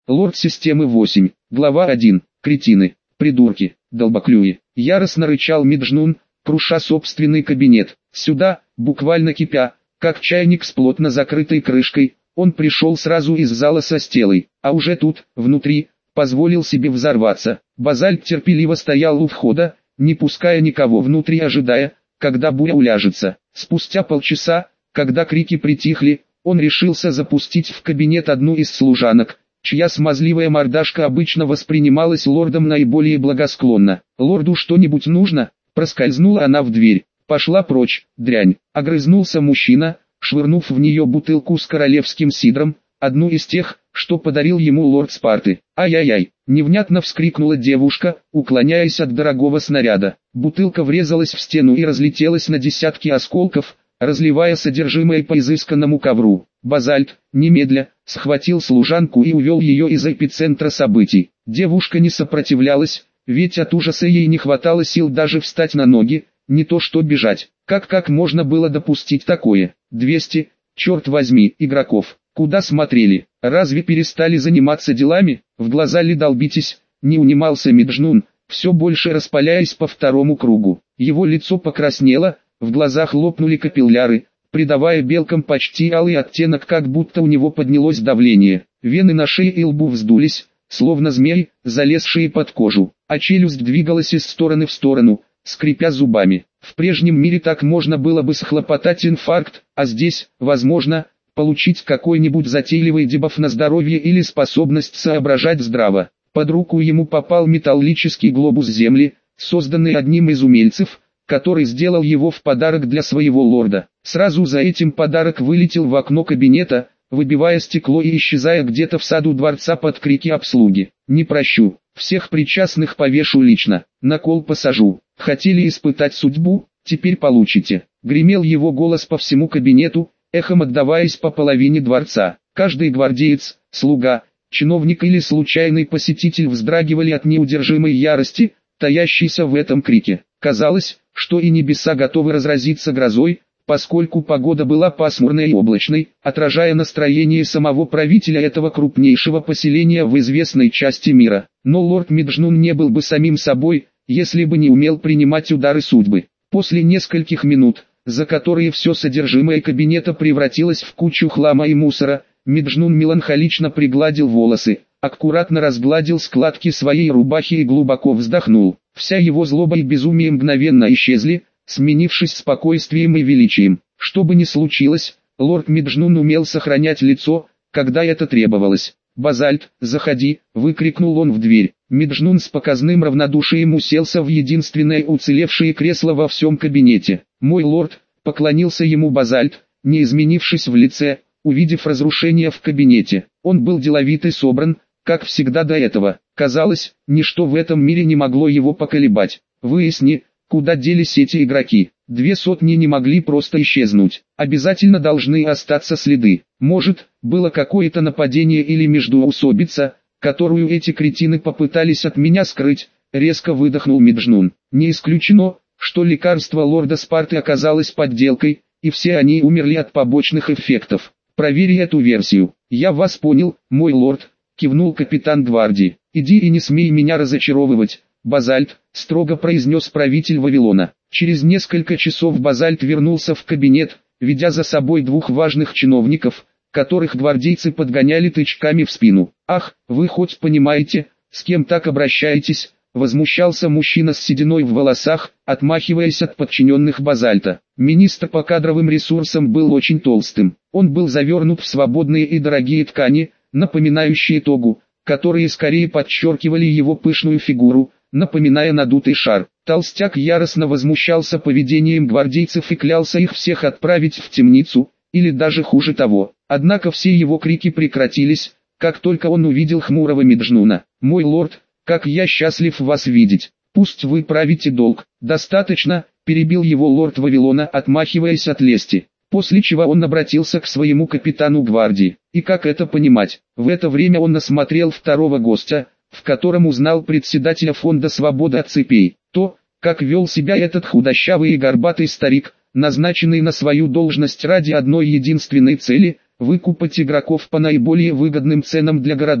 Лорд системы 8. Глава 1. Кретины, придурки, долбоклюи. Яростно рычал Меджнун, круша собственный кабинет. Сюда, буквально кипя, как чайник с плотно закрытой крышкой, он пришел сразу из зала со стелой, а уже тут, внутри, позволил себе взорваться. Базальт терпеливо стоял у входа, не пуская никого внутрь, ожидая, когда буря уляжется. Спустя полчаса, когда крики притихли, он решился запустить в кабинет одну из служанок, чья смазливая мордашка обычно воспринималась лордом наиболее благосклонно. «Лорду что-нибудь нужно?» Проскользнула она в дверь. «Пошла прочь, дрянь!» Огрызнулся мужчина, швырнув в нее бутылку с королевским сидром, одну из тех, что подарил ему лорд Спарты. «Ай-яй-яй!» — невнятно вскрикнула девушка, уклоняясь от дорогого снаряда. Бутылка врезалась в стену и разлетелась на десятки осколков, разливая содержимое по изысканному ковру. Базальт, немедля, схватил служанку и увел ее из эпицентра событий. Девушка не сопротивлялась, ведь от ужаса ей не хватало сил даже встать на ноги, не то что бежать. Как можно было допустить такое? 200, черт возьми, игроков. Куда смотрели? Разве перестали заниматься делами? В глаза ли долбитесь? Не унимался Меджнун, все больше распаляясь по второму кругу. Его лицо покраснело, в глазах лопнули капилляры, придавая белкам почти алый оттенок, как будто у него поднялось давление. Вены на шее и лбу вздулись, словно змеи, залезшие под кожу, а челюсть двигалась из стороны в сторону, скрипя зубами. В прежнем мире так можно было бы схлопотать инфаркт, а здесь, возможно, получить какой-нибудь затейливый дебаф на здоровье или способность соображать здраво. Под руку ему попал металлический глобус Земли, созданный одним из умельцев, который сделал его в подарок для своего лорда. Сразу за этим подарок вылетел в окно кабинета, выбивая стекло и исчезая где-то в саду дворца под крики обслуги. «Не прощу, всех причастных повешу лично, на кол посажу. Хотели испытать судьбу, теперь получите». Гремел его голос по всему кабинету, эхом отдаваясь по половине дворца. Каждый гвардеец, слуга, чиновник или случайный посетитель вздрагивали от неудержимой ярости, таящейся в этом крике. Казалось, что и небеса готовы разразиться грозой, поскольку погода была пасмурной и облачной, отражая настроение самого правителя этого крупнейшего поселения в известной части мира. Но лорд Меджнун не был бы самим собой, если бы не умел принимать удары судьбы. После нескольких минут, за которые все содержимое кабинета превратилось в кучу хлама и мусора, Меджнун меланхолично пригладил волосы, аккуратно разгладил складки своей рубахи и глубоко вздохнул. Вся его злоба и безумие мгновенно исчезли, сменившись спокойствием и величием. Что бы ни случилось, лорд Меджнун умел сохранять лицо, когда это требовалось. «Базальт, заходи!» — выкрикнул он в дверь. Меджнун с показным равнодушием уселся в единственное уцелевшее кресло во всем кабинете. «Мой лорд», — поклонился ему Базальт, не изменившись в лице, увидев разрушение в кабинете. Он был деловит и собран, как всегда до этого. Казалось, ничто в этом мире не могло его поколебать. «Выясни, куда делись эти игроки. 200 не могли просто исчезнуть. Обязательно должны остаться следы. Может, было какое-то нападение или междоусобица, которую эти кретины попытались от меня скрыть», — резко выдохнул Меджнун. «Не исключено, что лекарство лорда Спарты оказалось подделкой, и все они умерли от побочных эффектов. Провери эту версию». «Я вас понял, мой лорд», — кивнул капитан гвардии. «Иди и не смей меня разочаровывать, Базальт», — строго произнес правитель Вавилона. Через несколько часов Базальт вернулся в кабинет, ведя за собой двух важных чиновников, которых гвардейцы подгоняли тычками в спину. «Ах, вы хоть понимаете, с кем так обращаетесь?» — возмущался мужчина с сединой в волосах, отмахиваясь от подчиненных Базальта. Министр по кадровым ресурсам был очень толстым. Он был завернут в свободные и дорогие ткани, напоминающие тогу, которые скорее подчеркивали его пышную фигуру, напоминая надутый шар. Толстяк яростно возмущался поведением гвардейцев и клялся их всех отправить в темницу, или даже хуже того. Однако все его крики прекратились, как только он увидел хмурого Меджнуна. «Мой лорд, как я счастлив вас видеть. Пусть вы правите долг». «Достаточно», — перебил его лорд Вавилона, отмахиваясь от лести. После чего он обратился к своему капитану гвардии. И как это понимать? В это время он осмотрел второго гостя, в котором узнал председателя фонда свободы от цепей. То, как вел себя этот худощавый и горбатый старик, назначенный на свою должность ради одной единственной цели – выкупать игроков по наиболее выгодным ценам для города,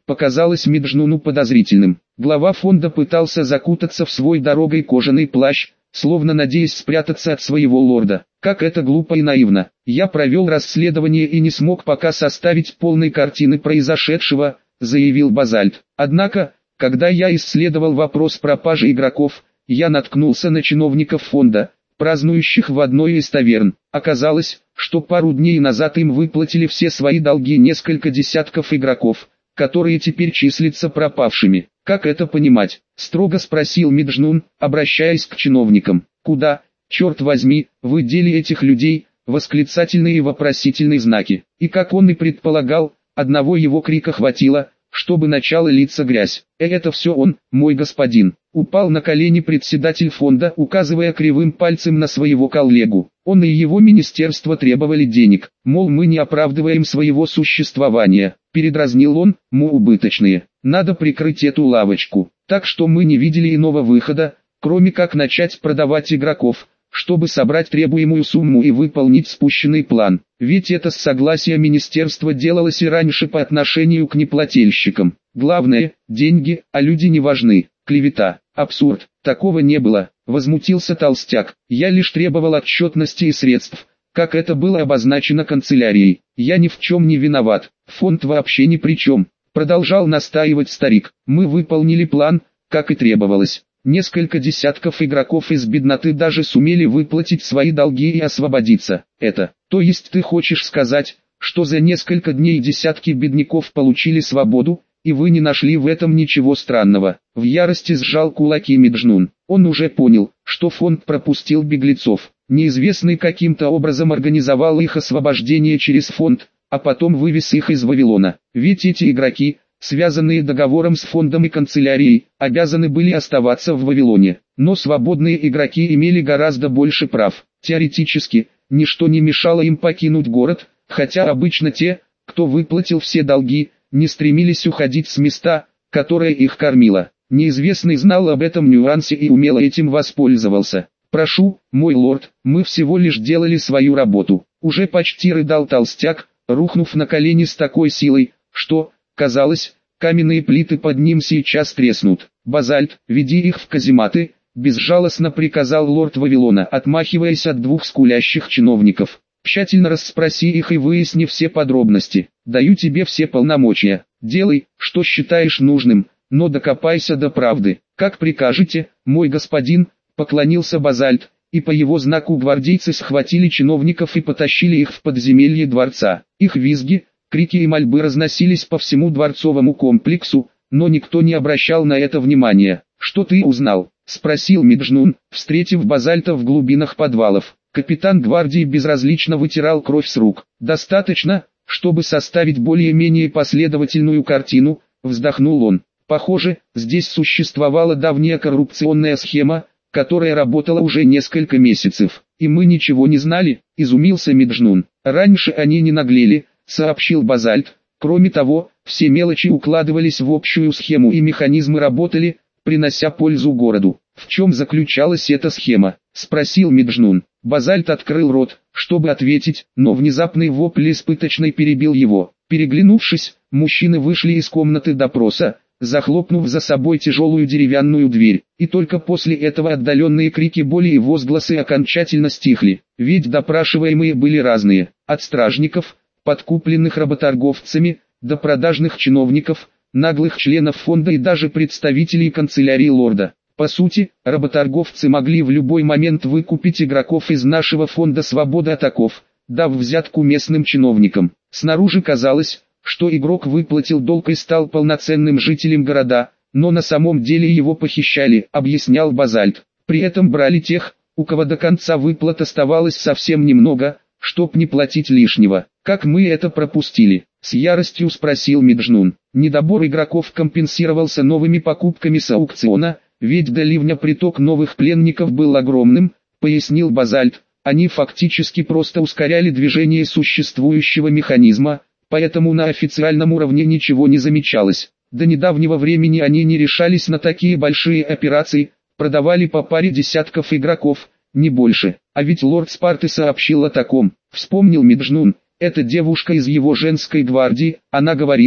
показалось Меджнуну подозрительным. Глава фонда пытался закутаться в свой дорогой кожаный плащ, словно надеясь спрятаться от своего лорда. Как это глупо и наивно. Я провел расследование и не смог пока составить полной картины произошедшего, заявил Базальт. Однако, когда я исследовал вопрос пропажи игроков, я наткнулся на чиновников фонда, празднующих в одной из таверн. Оказалось, что пару дней назад им выплатили все свои долги несколько десятков игроков, которые теперь числятся пропавшими. Как это понимать? Строго спросил Меджнун, обращаясь к чиновникам. Куда, черт возьми, вы дели этих людей? Восклицательные и вопросительные знаки. И как он и предполагал, одного его крика хватило, чтобы начала литься грязь. Это все он, мой господин. Упал на колени председатель фонда, указывая кривым пальцем на своего коллегу. Он и его министерство требовали денег, мол, мы не оправдываем своего существования. Передразнил он, мы убыточные. Надо прикрыть эту лавочку. Так что мы не видели иного выхода, кроме как начать продавать игроков, чтобы собрать требуемую сумму и выполнить спущенный план. Ведь это с согласия министерства делалось и раньше по отношению к неплательщикам. Главное, деньги, а люди не важны. Клевета, абсурд, такого не было, возмутился толстяк. Я лишь требовал отчетности и средств, как это было обозначено канцелярией. Я ни в чем не виноват, фонд вообще ни при чем. Продолжал настаивать старик. Мы выполнили план, как и требовалось. Несколько десятков игроков из бедноты даже сумели выплатить свои долги и освободиться. То есть ты хочешь сказать, что за несколько дней десятки бедняков получили свободу, и вы не нашли в этом ничего странного? В ярости сжал кулаки Меджнун. Он уже понял, что фонд пропустил беглецов. Неизвестный каким-то образом организовал их освобождение через фонд, а потом вывез их из Вавилона. Ведь эти игроки, связанные договором с фондом и канцелярией, обязаны были оставаться в Вавилоне. Но свободные игроки имели гораздо больше прав. Теоретически, ничто не мешало им покинуть город, хотя обычно те, кто выплатил все долги, не стремились уходить с места, которое их кормило. Неизвестный знал об этом нюансе и умело этим воспользовался. «Прошу, мой лорд, мы всего лишь делали свою работу», уже почти рыдал толстяк, рухнув на колени с такой силой, что, казалось, каменные плиты под ним сейчас треснут. «Базальт, веди их в казематы», безжалостно приказал лорд Вавилона, отмахиваясь от двух скулящих чиновников. «Тщательно расспроси их и выясни все подробности. Даю тебе все полномочия. Делай, что считаешь нужным, но докопайся до правды. Как прикажете, мой господин», поклонился Базальт, и по его знаку гвардейцы схватили чиновников и потащили их в подземелье дворца. Их визги, крики и мольбы разносились по всему дворцовому комплексу, но никто не обращал на это внимания. «Что ты узнал?» — спросил Меджнун, встретив Базальта в глубинах подвалов. Капитан гвардии безразлично вытирал кровь с рук. «Достаточно, чтобы составить более-менее последовательную картину», — вздохнул он. «Похоже, здесь существовала давняя коррупционная схема, которая работала уже несколько месяцев. И мы ничего не знали», — изумился Меджнун. «Раньше они не наглели», — сообщил Базальт. «Кроме того, все мелочи укладывались в общую схему и механизмы работали, принося пользу городу». «В чем заключалась эта схема?» — спросил Меджнун. Базальт открыл рот, чтобы ответить, но внезапный вопль испыточной перебил его. Переглянувшись, мужчины вышли из комнаты допроса, захлопнув за собой тяжелую деревянную дверь, и только после этого отдаленные крики боли и возгласы окончательно стихли, ведь допрашиваемые были разные, от стражников, подкупленных работорговцами, до продажных чиновников, наглых членов фонда и даже представителей канцелярии лорда. По сути, работорговцы могли в любой момент выкупить игроков из нашего фонда «Свобода от оков», дав взятку местным чиновникам. Снаружи казалось, что игрок выплатил долг и стал полноценным жителем города, но на самом деле его похищали, объяснял Базальт. При этом брали тех, у кого до конца выплат оставалось совсем немного, чтоб не платить лишнего. «Как мы это пропустили?» — с яростью спросил Меджнун. Недобор игроков компенсировался новыми покупками с аукциона, ведь до ливня приток новых пленников был огромным, пояснил Базальт. Они фактически просто ускоряли движение существующего механизма, поэтому на официальном уровне ничего не замечалось. До недавнего времени они не решались на такие большие операции, продавали по паре десятков игроков, не больше. А ведь лорд Спарты сообщил о таком, вспомнил Меджнун. Эта девушка из его женской гвардии, она говорила,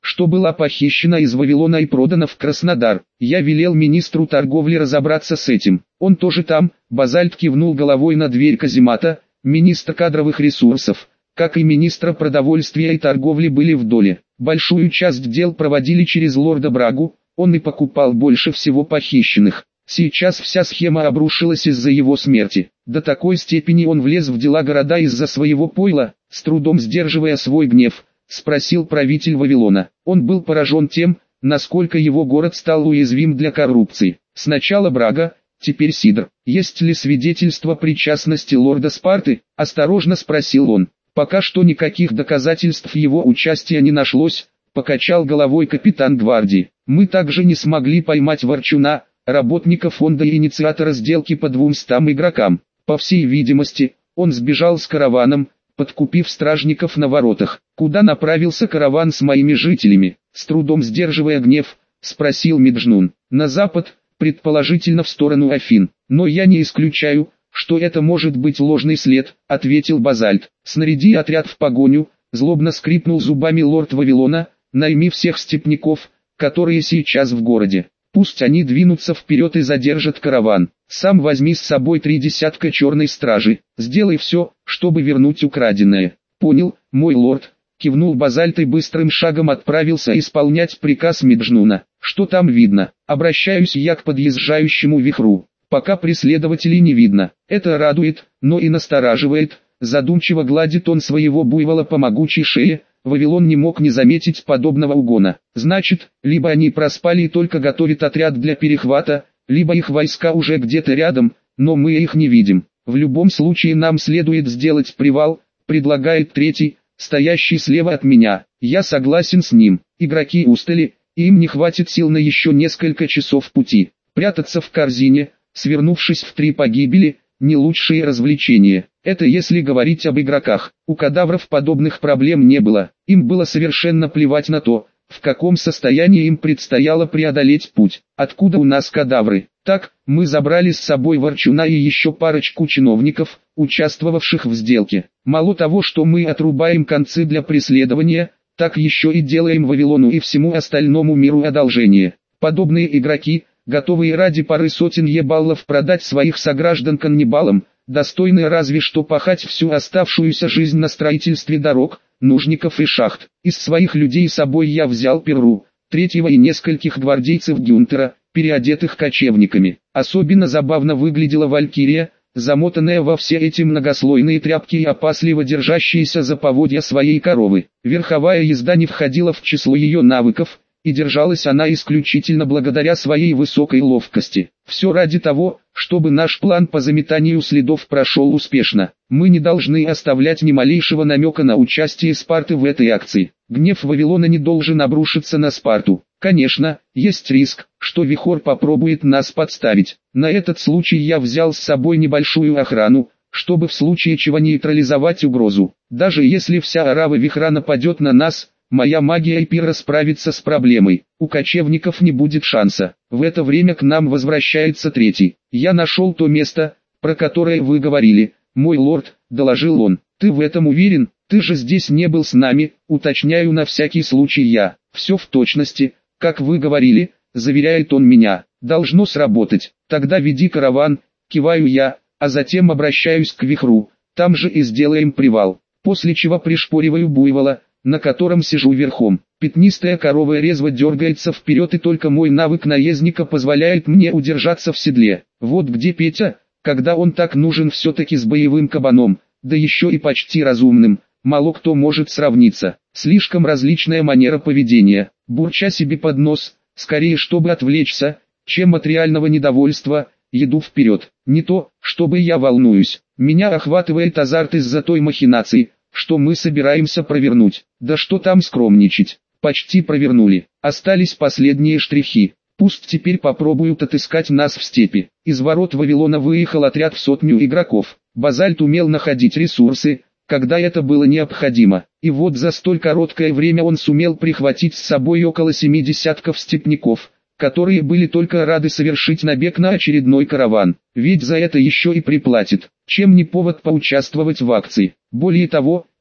что была похищена из Вавилона и продана в Краснодар. Я велел министру торговли разобраться с этим. Он тоже там. Базальт кивнул головой на дверь каземата. Министр кадровых ресурсов, как и министра продовольствия и торговли, были в доле. Большую часть дел проводили через лорда Брагу, он и покупал больше всего похищенных. Сейчас вся схема обрушилась из-за его смерти. До такой степени он влез в дела города из-за своего пойла, с трудом сдерживая свой гнев, спросил правитель Вавилона. Он был поражен тем, насколько его город стал уязвим для коррупции. Сначала Брага, теперь Сидр. Есть ли свидетельство причастности лорда Спарты? Осторожно спросил он. Пока что никаких доказательств его участия не нашлось, покачал головой капитан гвардии. Мы также не смогли поймать Ворчуна, работника фонда и инициатора сделки по 200 игрокам. По всей видимости, он сбежал с караваном, подкупив стражников на воротах. Куда направился караван с моими жителями? С трудом сдерживая гнев, спросил Меджнун. На запад, предположительно в сторону Афин. Но я не исключаю, что это может быть ложный след, ответил Базальт. Снаряди отряд в погоню, злобно скрипнул зубами лорд Вавилона, найми всех степняков, которые сейчас в городе. Пусть они двинутся вперед и задержат караван. Сам возьми с собой 3 десятка черной стражи. Сделай все, чтобы вернуть украденное. Понял, мой лорд, кивнул Базальт и быстрым шагом отправился исполнять приказ Меджнуна. Что там видно? Обращаюсь я к подъезжающему вихру. Пока преследователей не видно. Это радует, но и настораживает. Задумчиво гладит он своего буйвола по могучей шее. Вавилон не мог не заметить подобного угона. Значит, либо они проспали и только готовят отряд для перехвата, либо их войска уже где-то рядом, но мы их не видим. В любом случае нам следует сделать привал, предлагает третий, стоящий слева от меня. Я согласен с ним. Игроки устали, и им не хватит сил на еще несколько часов пути. Прятаться в корзине, свернувшись в 3 погибели, не лучшее развлечение. Это если говорить об игроках. У кадавров подобных проблем не было. Им было совершенно плевать на то, в каком состоянии им предстояло преодолеть путь. Откуда у нас кадавры? Так, мы забрали с собой Ворчуна и еще парочку чиновников, участвовавших в сделке. Мало того, что мы отрубаем концы для преследования, так еще и делаем Вавилону и всему остальному миру одолжение. Подобные игроки, готовые ради пары сотен ебаллов продать своих сограждан каннибалам, достойны разве что пахать всю оставшуюся жизнь на строительстве дорог, нужников и шахт. Из своих людей с собой я взял Перру, третьего и нескольких гвардейцев Гюнтера, переодетых кочевниками. Особенно забавно выглядела Валькирия, замотанная во все эти многослойные тряпки и опасливо держащаяся за поводья своей коровы. Верховая езда не входила в число ее навыков, и держалась она исключительно благодаря своей высокой ловкости. Все ради того, чтобы наш план по заметанию следов прошел успешно. Мы не должны оставлять ни малейшего намека на участие Спарты в этой акции. Гнев Вавилона не должен обрушиться на Спарту. Конечно, есть риск, что Вихор попробует нас подставить. На этот случай я взял с собой небольшую охрану, чтобы в случае чего нейтрализовать угрозу. Даже если вся орава Вихра нападет на нас, моя магия Эпира справится с проблемой. У кочевников не будет шанса. В это время к нам возвращается третий. Я нашел то место, про которое вы говорили, мой лорд, доложил он. Ты в этом уверен? Ты же здесь не был с нами, уточняю на всякий случай я. Все в точности, как вы говорили, заверяет он меня. Должно сработать. Тогда веди караван, киваю я, а затем обращаюсь к Вихру. Там же и сделаем привал. После чего пришпориваю буйвола, на котором сижу верхом. Пятнистая корова резво дергается вперед, и только мой навык наездника позволяет мне удержаться в седле. Вот где Петя, когда он так нужен все-таки с боевым кабаном, да еще и почти разумным, мало кто может сравниться. Слишком различная манера поведения, бурча себе под нос, скорее чтобы отвлечься, чем от реального недовольства, еду вперед. Не то, чтобы я волнуюсь, меня охватывает азарт из-за той махинации, что мы собираемся провернуть. Да что там скромничать, почти провернули, остались последние штрихи. Пусть теперь попробуют отыскать нас в степи. Из ворот Вавилона выехал отряд в 100 игроков. Базальт умел находить ресурсы, когда это было необходимо. И вот за столь короткое время он сумел прихватить с собой около 7 десятков степняков, которые были только рады совершить набег на очередной караван. Ведь за это еще и приплатит. Чем не повод поучаствовать в акции. Более того,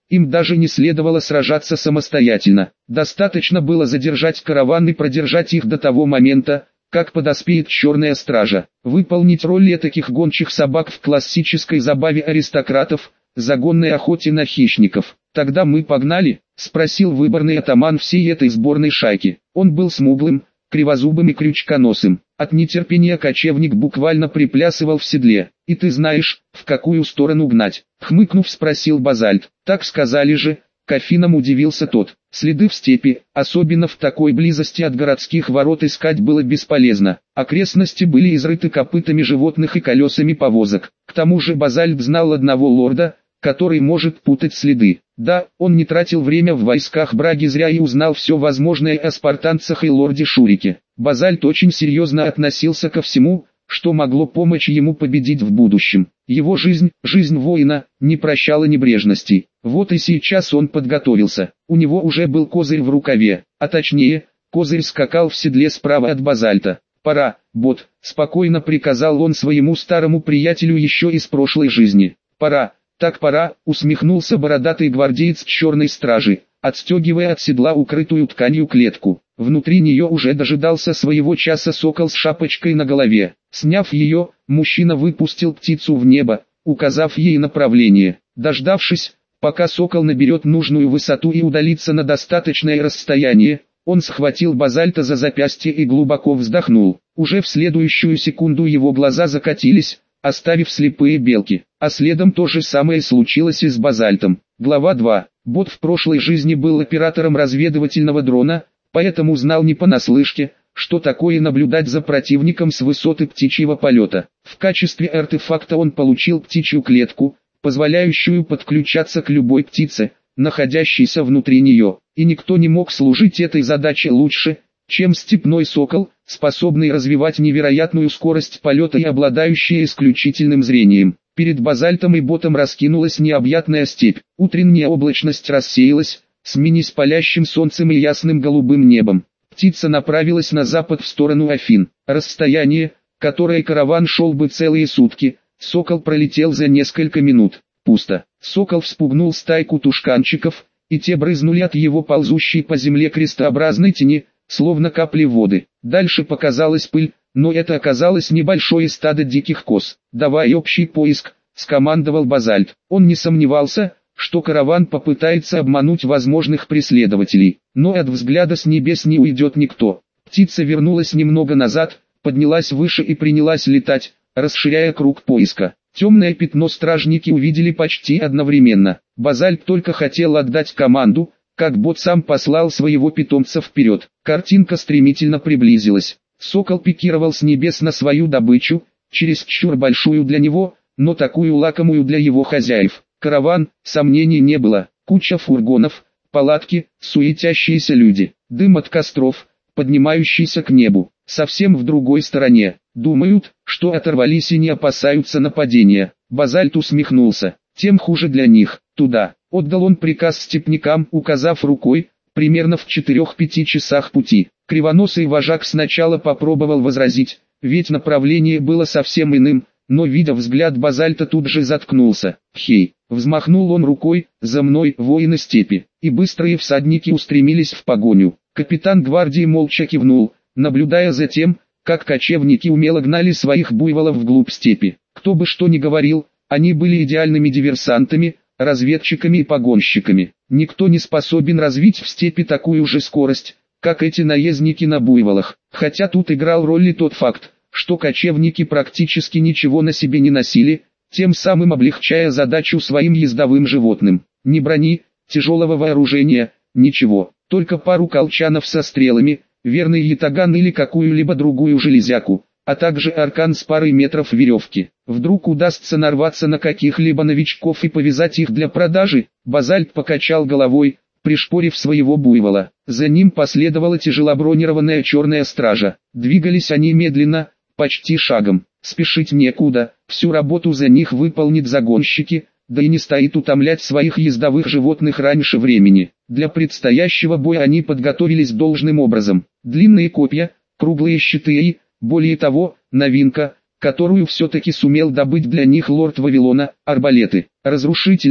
Им даже не следовало сражаться самостоятельно. Достаточно было задержать караван и продержать их до того момента, как подоспеет черная стража. Выполнить роль этаких гончих собак в классической забаве аристократов, загонной охоте на хищников. «Тогда мы погнали?» – спросил выборный атаман всей этой сборной шайки. Он был смуглым, кривозубым и крючконосым. От нетерпения кочевник буквально приплясывал в седле. «И ты знаешь, в какую сторону гнать?» — хмыкнув, спросил Базальт. «Так сказали же», — к Афинам удивился тот. Следы в степи, особенно в такой близости от городских ворот, искать было бесполезно. Окрестности были изрыты копытами животных и колесами повозок. К тому же Базальт знал одного лорда, который может путать следы. Да, он не тратил время в войсках Браги зря и узнал все возможное о спартанцах и лорде Шурике. Базальт очень серьезно относился ко всему, что могло помочь ему победить в будущем. Его жизнь воина, не прощала небрежностей. Вот и сейчас он подготовился. У него уже был козырь в рукаве, а точнее, козырь скакал в седле справа от Базальта. «Пора, бот», — спокойно приказал он своему старому приятелю еще из прошлой жизни. «Пора». «Так пора», — усмехнулся бородатый гвардеец черной стражи, отстегивая от седла укрытую тканью клетку. Внутри нее уже дожидался своего часа сокол с шапочкой на голове. Сняв ее, мужчина выпустил птицу в небо, указав ей направление. Дождавшись, пока сокол наберет нужную высоту и удалится на достаточное расстояние, он схватил Базальта за запястье и глубоко вздохнул. Уже в следующую секунду его глаза закатились, оставив слепые белки. А следом то же самое случилось и с Базальтом. Глава 2. Бот в прошлой жизни был оператором разведывательного дрона, поэтому знал не понаслышке, что такое наблюдать за противником с высоты птичьего полета. В качестве артефакта он получил птичью клетку, позволяющую подключаться к любой птице, находящейся внутри нее. И никто не мог служить этой задаче лучше, чем степной сокол, способный развивать невероятную скорость полета и обладающий исключительным зрением. Перед Базальтом и ботом раскинулась необъятная степь. Утренняя облачность рассеялась, сменясь палящим солнцем и ясным голубым небом. Птица направилась на запад в сторону Афин. Расстояние, которое караван шел бы целые сутки, сокол пролетел за несколько минут. Пусто. Сокол вспугнул стайку тушканчиков, и те брызнули от его ползущей по земле крестообразной тени, словно капли воды. Дальше показалась пыль, но это оказалось небольшое стадо диких коз. «Давай общий поиск», — скомандовал Базальт. Он не сомневался, что караван попытается обмануть возможных преследователей, но от взгляда с небес не уйдет никто. Птица вернулась немного назад, поднялась выше и принялась летать, расширяя круг поиска. Темное пятно стражники увидели почти одновременно. Базальт только хотел отдать команду, как бот сам послал своего питомца вперед. Картинка стремительно приблизилась. Сокол пикировал с небес на свою добычу, чересчур большую для него, но такую лакомую для его хозяев. Караван, сомнений не было. Куча фургонов, палатки, суетящиеся люди, дым от костров, поднимающийся к небу. Совсем в другой стороне. Думают, что оторвались и не опасаются нападения. Базальт усмехнулся. Тем хуже для них. Туда. Отдал он приказ степнякам, указав рукой, примерно в 4-5 часах пути. Кривоносый вожак сначала попробовал возразить, ведь направление было совсем иным, но видя взгляд Базальта тут же заткнулся. «Хей!» — взмахнул он рукой, «за мной, воины степи!» И быстрые всадники устремились в погоню. Капитан гвардии молча кивнул, наблюдая за тем, как кочевники умело гнали своих буйволов вглубь степи. Кто бы что ни говорил, они были идеальными диверсантами, разведчиками и погонщиками. Никто не способен развить в степи такую же скорость, как эти наездники на буйволах. Хотя тут играл роль и тот факт, что кочевники практически ничего на себе не носили, тем самым облегчая задачу своим ездовым животным. Ни брони, тяжелого вооружения, ничего, только пару колчанов со стрелами, верный ятаган или какую-либо другую железяку, а также аркан с парой метров веревки. Вдруг удастся нарваться на каких-либо новичков и повязать их для продажи? Базальт покачал головой, пришпорив своего буйвола. За ним последовала тяжелобронированная черная стража. Двигались они медленно, почти шагом. Спешить некуда, всю работу за них выполнят загонщики, да и не стоит утомлять своих ездовых животных раньше времени. Для предстоящего боя они подготовились должным образом. Длинные копья, круглые щиты и, более того, новинка, которую все-таки сумел добыть для них лорд Вавилона, арбалеты. Разрушительные,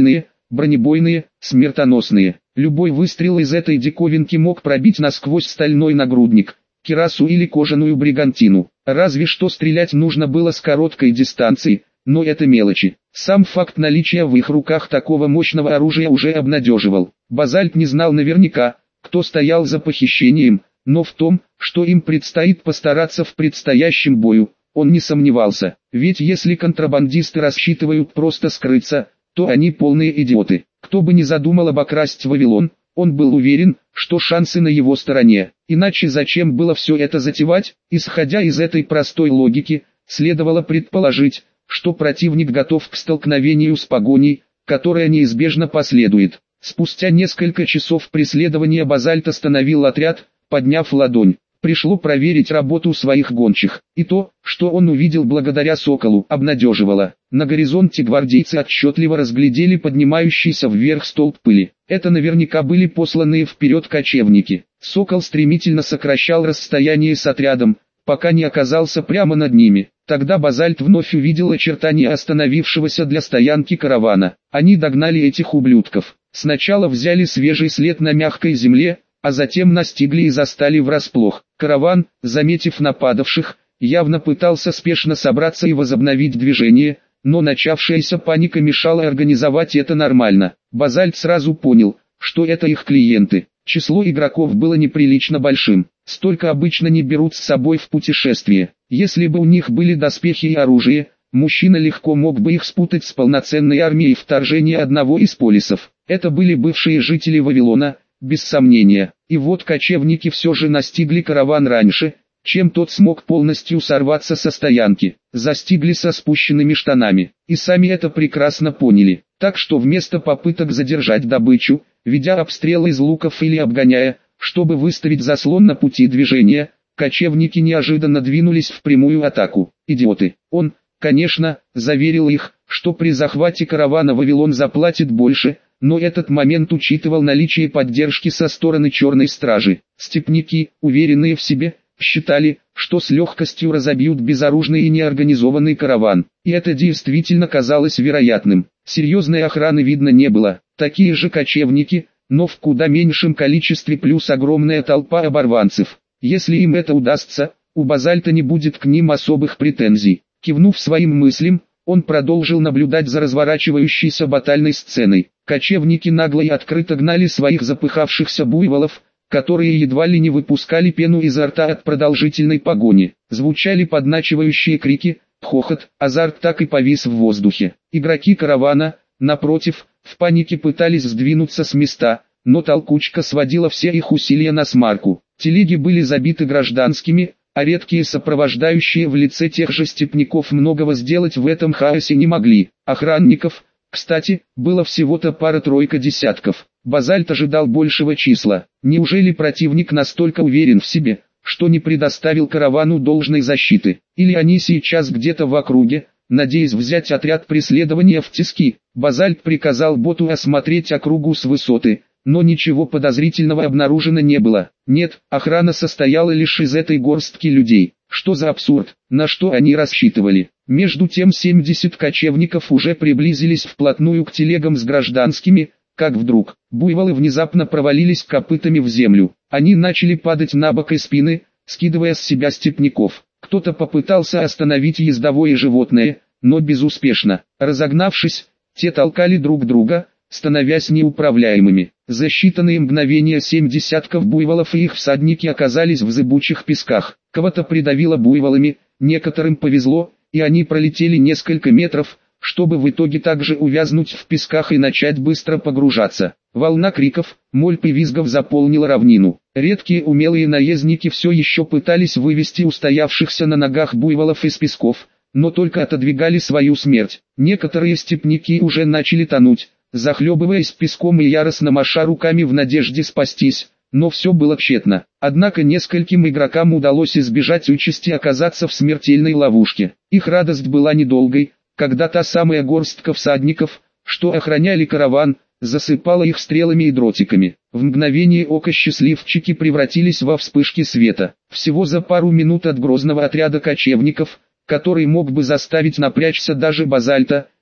бронебойные, смертоносные. Любой выстрел из этой диковинки мог пробить насквозь стальной нагрудник, кирасу или кожаную бригантину. Разве что стрелять нужно было с короткой дистанции, но это мелочи. Сам факт наличия в их руках такого мощного оружия уже обнадеживал. Базальт не знал наверняка, кто стоял за похищением, но в том, что им предстоит постараться в предстоящем бою, он не сомневался. Ведь если контрабандисты рассчитывают просто скрыться, то они полные идиоты. Кто бы ни задумал обокрасть Вавилон, он был уверен, что шансы на его стороне. Иначе зачем было все это затевать? Исходя из этой простой логики, следовало предположить, что противник готов к столкновению с погоней, которая неизбежно последует. Спустя несколько часов преследования Базальт остановил отряд, подняв ладонь. Пришло проверить работу своих гончих, и то, что он увидел благодаря Соколу, обнадеживало. На горизонте гвардейцы отчетливо разглядели поднимающийся вверх столб пыли. Это наверняка были посланные вперед кочевники. Сокол стремительно сокращал расстояние с отрядом, пока не оказался прямо над ними. Тогда Базальт вновь увидел очертания остановившегося для стоянки каравана. Они догнали этих ублюдков. Сначала взяли свежий след на мягкой земле, а затем настигли и застали врасплох. Караван, заметив нападавших, явно пытался спешно собраться и возобновить движение, но начавшаяся паника мешала организовать это нормально. Базальт сразу понял, что это их клиенты. Число игроков было неприлично большим. Столько обычно не берут с собой в путешествие. Если бы у них были доспехи и оружие, мужчина легко мог бы их спутать с полноценной армией вторжения одного из полисов. Это были бывшие жители Вавилона, без сомнения. И вот кочевники все же настигли караван раньше, чем тот смог полностью сорваться со стоянки. Застигли со спущенными штанами. И сами это прекрасно поняли. Так что вместо попыток задержать добычу, ведя обстрел из луков или обгоняя, чтобы выставить заслон на пути движения, кочевники неожиданно двинулись в прямую атаку. Идиоты. Он, конечно, заверил их, что при захвате каравана Вавилон заплатит больше, но этот момент учитывал наличие поддержки со стороны Черной Стражи. Степняки, уверенные в себе, считали, что с легкостью разобьют безоружный и неорганизованный караван. И это действительно казалось вероятным. Серьезной охраны видно не было. Такие же кочевники, но в куда меньшем количестве плюс огромная толпа оборванцев. Если им это удастся, у Базальта не будет к ним особых претензий. Кивнув своим мыслям, он продолжил наблюдать за разворачивающейся батальной сценой. Кочевники нагло и открыто гнали своих запыхавшихся буйволов, которые едва ли не выпускали пену изо рта от продолжительной погони. Звучали подначивающие крики, хохот, азарт так и повис в воздухе. Игроки каравана, напротив, в панике пытались сдвинуться с места, но толкучка сводила все их усилия на смарку. Телеги были забиты гражданскими, а редкие сопровождающие в лице тех же степняков многого сделать в этом хаосе не могли. Охранников, кстати, было всего-то пара-тройка десятков. Базальт ожидал большего числа. Неужели противник настолько уверен в себе, что не предоставил каравану должной защиты? Или они сейчас где-то в округе, надеясь взять отряд преследования в тиски? Базальт приказал боту осмотреть округу с высоты, но ничего подозрительного обнаружено не было. Нет, охрана состояла лишь из этой горстки людей. Что за абсурд, на что они рассчитывали? Между тем 70 кочевников уже приблизились вплотную к телегам с гражданскими, как вдруг, буйволы внезапно провалились копытами в землю. Они начали падать на бок и спины, скидывая с себя степняков. Кто-то попытался остановить ездовое животное, но безуспешно. Разогнавшись, те толкали друг друга, становясь неуправляемыми. За считанные мгновения 7 десятков буйволов и их всадники оказались в зыбучих песках. Кого-то придавило буйволами, некоторым повезло, и они пролетели несколько метров, чтобы в итоге также увязнуть в песках и начать быстро погружаться. Волна криков, мольб и визгов заполнила равнину. Редкие умелые наездники все еще пытались вывести устоявшихся на ногах буйволов из песков, но только отодвигали свою смерть. Некоторые степняки уже начали тонуть, захлебываясь песком и яростно маша руками в надежде спастись, но все было тщетно. Однако нескольким игрокам удалось избежать участи оказаться в смертельной ловушке. Их радость была недолгой, когда та самая горстка всадников, что охраняли караван, засыпала их стрелами и дротиками. В мгновение ока счастливчики превратились во вспышки света. Всего за пару минут от грозного отряда кочевников, который мог бы заставить напрячься даже Базальта,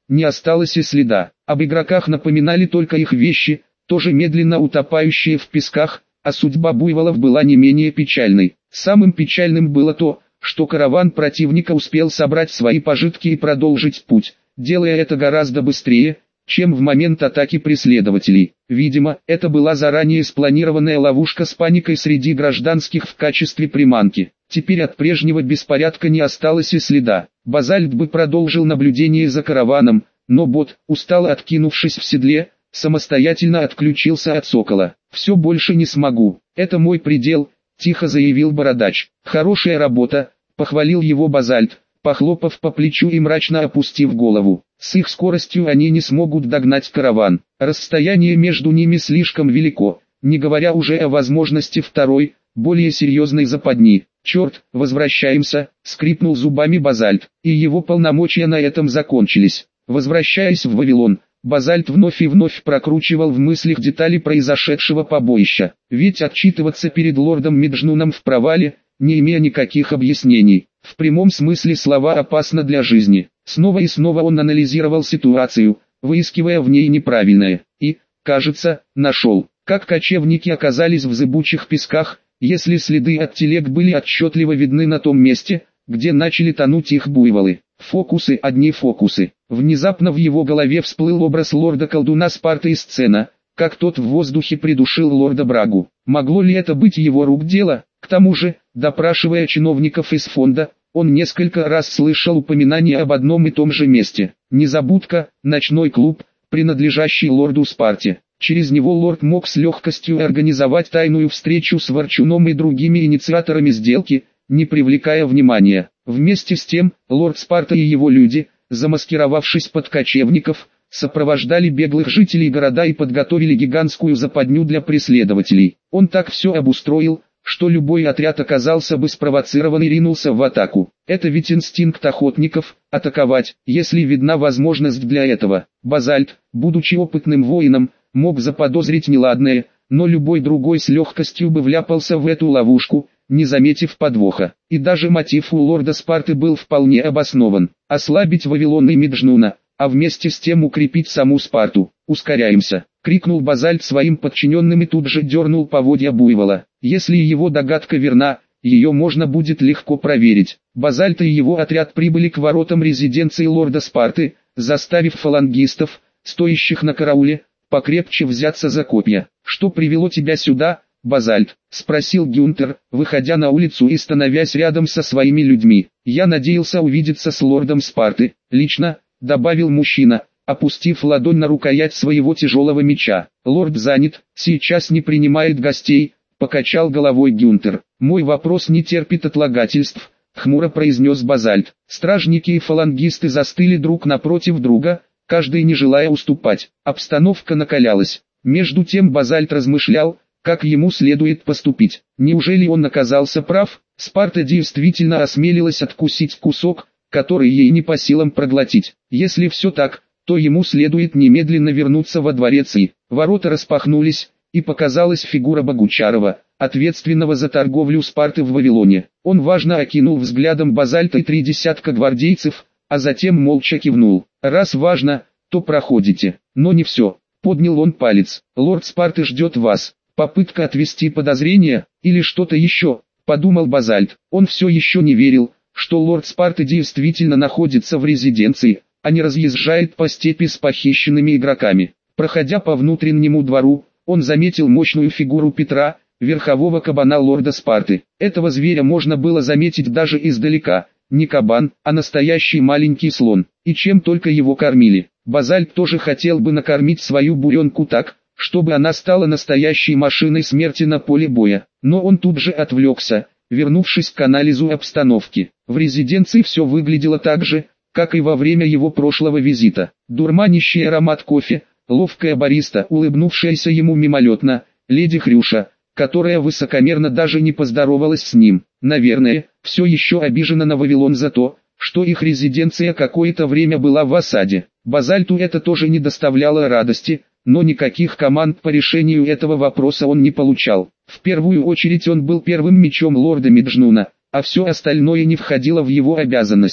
не осталось и следа. Об игроках напоминали только их вещи, тоже медленно утопающие в песках, а судьба буйволов была не менее печальной. Самым печальным было то, что караван противника успел собрать свои пожитки и продолжить путь, делая это гораздо быстрее, чем в момент атаки преследователей. Видимо, это была заранее спланированная ловушка с паникой среди гражданских в качестве приманки. Теперь от прежнего беспорядка не осталось и следа. Базальт бы продолжил наблюдение за караваном, но бот, устало откинувшись в седле, самостоятельно отключился от сокола. «Все больше не смогу, это мой предел», — тихо заявил бородач. «Хорошая работа», — похвалил его Базальт, похлопав по плечу и мрачно опустив голову. «С их скоростью они не смогут догнать караван. Расстояние между ними слишком велико, не говоря уже о возможности второй, более серьезной западни. Черт, возвращаемся», — скрипнул зубами Базальт, и его полномочия на этом закончились. Возвращаясь в Вавилон, Базальт вновь и вновь прокручивал в мыслях детали произошедшего побоища. Ведь отчитываться перед лордом Меджнуном в провале, не имея никаких объяснений, в прямом смысле слова опасно для жизни. Снова и снова он анализировал ситуацию, выискивая в ней неправильное, и, кажется, нашел. Как кочевники оказались в зыбучих песках, если следы от телег были отчетливо видны на том месте, где начали тонуть их буйволы. Фокусы, одни фокусы. Внезапно в его голове всплыл образ лорда-колдуна Спарты и сцена, как тот в воздухе придушил лорда Брагу. Могло ли это быть его рук дело? К тому же, допрашивая чиновников из фонда, он несколько раз слышал упоминание об одном и том же месте. Незабудка, ночной клуб, принадлежащий лорду Спарте. Через него лорд мог с легкостью организовать тайную встречу с Ворчуном и другими инициаторами сделки, не привлекая внимания. Вместе с тем, лорд Спарта и его люди, замаскировавшись под кочевников, сопровождали беглых жителей города и подготовили гигантскую западню для преследователей. Он так все обустроил, что любой отряд оказался бы спровоцирован и ринулся в атаку. Это ведь инстинкт охотников – атаковать, если видна возможность для этого. Базальт, будучи опытным воином, мог заподозрить неладное, но любой другой с легкостью бы вляпался в эту ловушку, не заметив подвоха. И даже мотив у лорда Спарты был вполне обоснован – ослабить Вавилон и Меджнуна, а вместе с тем укрепить саму Спарту. «Ускоряемся!» — крикнул Базальт своим подчиненным и тут же дернул поводья буйвола. Если его догадка верна, ее можно будет легко проверить. Базальт и его отряд прибыли к воротам резиденции лорда Спарты, заставив фалангистов, стоящих на карауле, покрепче взяться за копья. «Что привело тебя сюда, Базальт?» — спросил Гюнтер, выходя на улицу и становясь рядом со своими людьми. «Я надеялся увидеться с лордом Спарты, лично», — добавил мужчина, опустив ладонь на рукоять своего тяжелого меча. «Лорд занят, сейчас не принимает гостей», — покачал головой Гюнтер. «Мой вопрос не терпит отлагательств», — хмуро произнес Базальт. Стражники и фалангисты застыли друг напротив друга, каждый не желая уступать. Обстановка накалялась. Между тем Базальт размышлял, как ему следует поступить. Неужели он оказался прав? Спарта действительно осмелилась откусить кусок, который ей не по силам проглотить. Если все так, то ему следует немедленно вернуться во дворец и... Ворота распахнулись, и показалась фигура Богучарова, ответственного за торговлю Спарты в Вавилоне. Он важно окинул взглядом Базальта и 3 десятка гвардейцев, а затем молча кивнул. «Раз важно, то проходите, но не все». Поднял он палец. «Лорд Спарты ждет вас». Попытка отвести подозрения, или что-то еще, подумал Базальт. Он все еще не верил, что лорд Спарты действительно находится в резиденции, а не разъезжает по степи с похищенными игроками. Проходя по внутреннему двору, он заметил мощную фигуру Петра, верхового кабана лорда Спарты. Этого зверя можно было заметить даже издалека, не кабан, а настоящий маленький слон. И чем только его кормили. Базальт тоже хотел бы накормить свою буренку так, чтобы она стала настоящей машиной смерти на поле боя. Но он тут же отвлекся, вернувшись к анализу обстановки. В резиденции все выглядело так же, как и во время его прошлого визита. Дурманящий аромат кофе, ловкая бариста, улыбнувшаяся ему мимолетно, леди Хрюша, которая высокомерно даже не поздоровалась с ним. Наверное, все еще обижена на Вавилон за то, что их резиденция какое-то время была в осаде. Базальту это тоже не доставляло радости, но никаких команд по решению этого вопроса он не получал. В первую очередь он был первым мечом лорда Меджнуна, а все остальное не входило в его обязанности.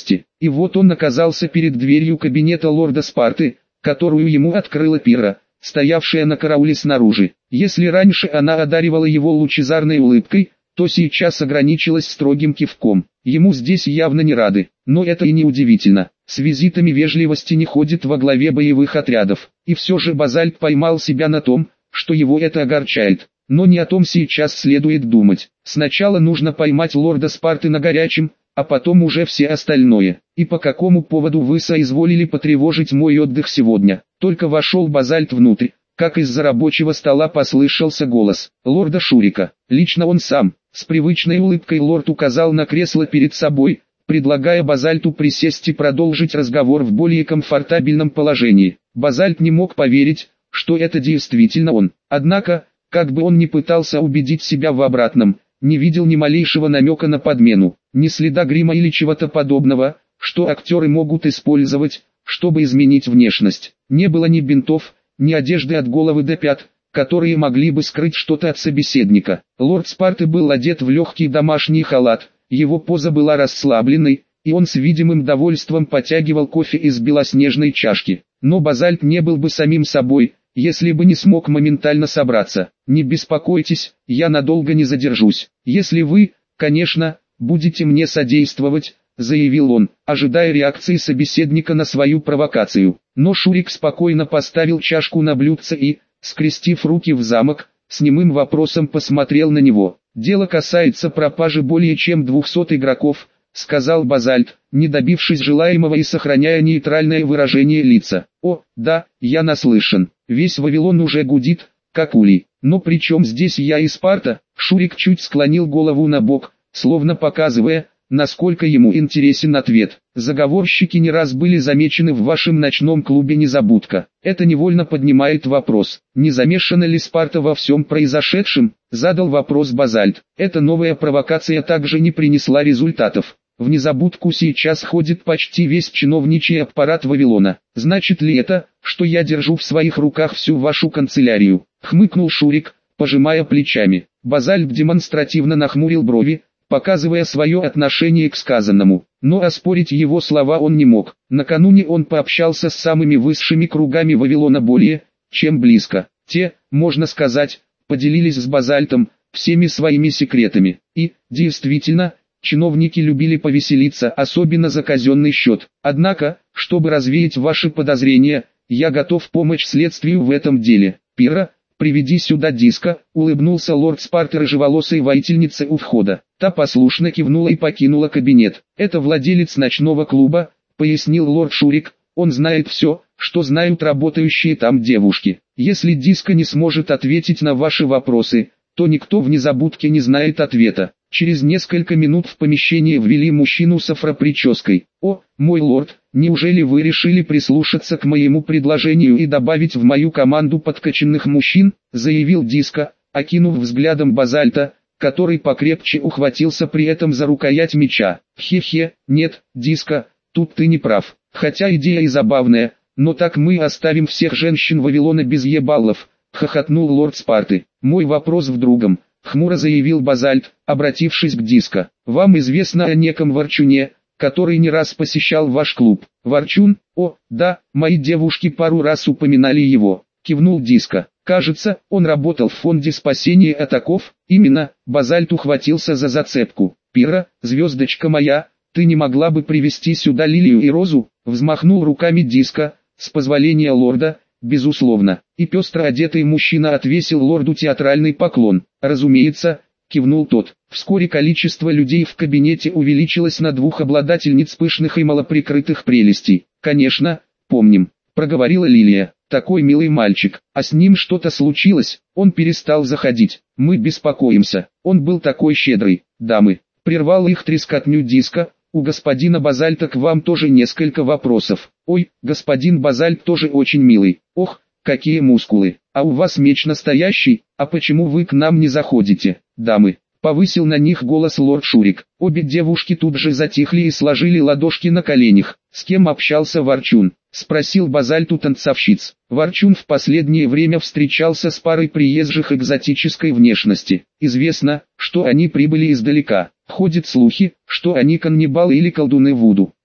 И вот он оказался перед дверью кабинета лорда Спарты, которую ему открыла Пира, стоявшая на карауле снаружи. Если раньше она одаривала его лучезарной улыбкой, то сейчас ограничилась строгим кивком. Ему здесь явно не рады, но это и не удивительно. С визитами вежливости не ходит во главе боевых отрядов. И все же Базальт поймал себя на том, что его это огорчает. Но не о том сейчас следует думать. Сначала нужно поймать лорда Спарты на горячем, а потом уже все остальное. И по какому поводу вы соизволили потревожить мой отдых сегодня? Только вошел Базальт внутрь, как из-за рабочего стола послышался голос лорда Шурика. Лично он сам. С привычной улыбкой лорд указал на кресло перед собой, предлагая Базальту присесть и продолжить разговор в более комфортабельном положении. Базальт не мог поверить, что это действительно он. Однако, как бы он ни пытался убедить себя в обратном, не видел ни малейшего намека на подмену, ни следа грима или чего-то подобного, что актеры могут использовать, чтобы изменить внешность. Не было ни бинтов, ни одежды от головы до пят, которые могли бы скрыть что-то от собеседника. Лорд Спарты был одет в легкий домашний халат, его поза была расслабленной, и он с видимым довольством потягивал кофе из белоснежной чашки. Но Базальт не был бы самим собой, если бы не смог моментально собраться. «Не беспокойтесь, я надолго не задержусь. Если вы, конечно, будете мне содействовать», — заявил он, ожидая реакции собеседника на свою провокацию. Но Шурик спокойно поставил чашку на блюдце и, скрестив руки в замок, с немым вопросом посмотрел на него. «Дело касается пропажи более чем 200 игроков», — сказал Базальт, не добившись желаемого и сохраняя нейтральное выражение лица. «О, да, я наслышан. Весь Вавилон уже гудит, как улей. Но при чем здесь я и Спарта?» Шурик чуть склонил голову на бок, словно показывая, насколько ему интересен ответ. «Заговорщики не раз были замечены в вашем ночном клубе «Незабудка». Это невольно поднимает вопрос, не замешана ли Спарта во всем произошедшем?» Задал вопрос Базальт. Эта новая провокация также не принесла результатов. В «Незабудку» сейчас ходит почти весь чиновничий аппарат Вавилона. «Значит ли это, что я держу в своих руках всю вашу канцелярию?» Хмыкнул Шурик, пожимая плечами. Базальт демонстративно нахмурил брови, показывая свое отношение к сказанному. Но оспорить его слова он не мог. Накануне он пообщался с самыми высшими кругами Вавилона более, чем близко. Те, можно сказать, поделились с Базальтом всеми своими секретами. И, действительно, чиновники любили повеселиться, особенно за казенный счет. Однако, чтобы развеять ваши подозрения, я готов помочь следствию в этом деле. Пира, приведи сюда Диска, улыбнулся лорд Спарты рыжеволосой воительнице у входа. Та послушно кивнула и покинула кабинет. Это владелец ночного клуба, пояснил лорд Шурик, он знает все, что знают работающие там девушки. Если Диска не сможет ответить на ваши вопросы, то никто в Незабудке не знает ответа. Через несколько минут в помещение ввели мужчину с афропрической. «О, мой лорд, неужели вы решили прислушаться к моему предложению и добавить в мою команду подкачанных мужчин?» заявил Диска, окинув взглядом Базальта, который покрепче ухватился при этом за рукоять меча. «Хе-хе, нет, Диска, тут ты не прав. Хотя идея и забавная, но так мы оставим всех женщин Вавилона без ебаллов», хохотнул лорд Спарты. «Мой вопрос в другом», хмуро заявил Базальт, обратившись к Диско. «Вам известно о неком Ворчуне, который не раз посещал ваш клуб?» «Ворчун? О, да, мои девушки пару раз упоминали его», кивнул Диско. «Кажется, он работал в фонде спасения от оков». «Именно», Базальт ухватился за зацепку. «Пира, звездочка моя, ты не могла бы привести сюда Лилию и Розу?» Взмахнул руками Диско. «С позволения лорда, безусловно». И пестро одетый мужчина отвесил лорду театральный поклон. «Разумеется», кивнул тот. Вскоре количество людей в кабинете увеличилось на 2 обладательниц пышных и малоприкрытых прелестей. «Конечно, помним», проговорила Лилия. «Такой милый мальчик, а с ним что-то случилось, он перестал заходить. Мы беспокоимся, он был такой щедрый». «Дамы», прервал их трескотню Диско, «у господина Базальта к вам тоже несколько вопросов». «Ой, господин Базальт тоже очень милый. Ох, какие мускулы. А у вас меч настоящий, а почему вы к нам не заходите?» «Дамы», повысил на них голос лорд Шурик. Обе девушки тут же затихли и сложили ладошки на коленях. «С кем общался Ворчун?» спросил Базальт у танцовщиц. Ворчун в последнее время встречался с парой приезжих экзотической внешности. Известно, что они прибыли издалека. Ходят слухи, что они каннибалы или колдуны Вуду.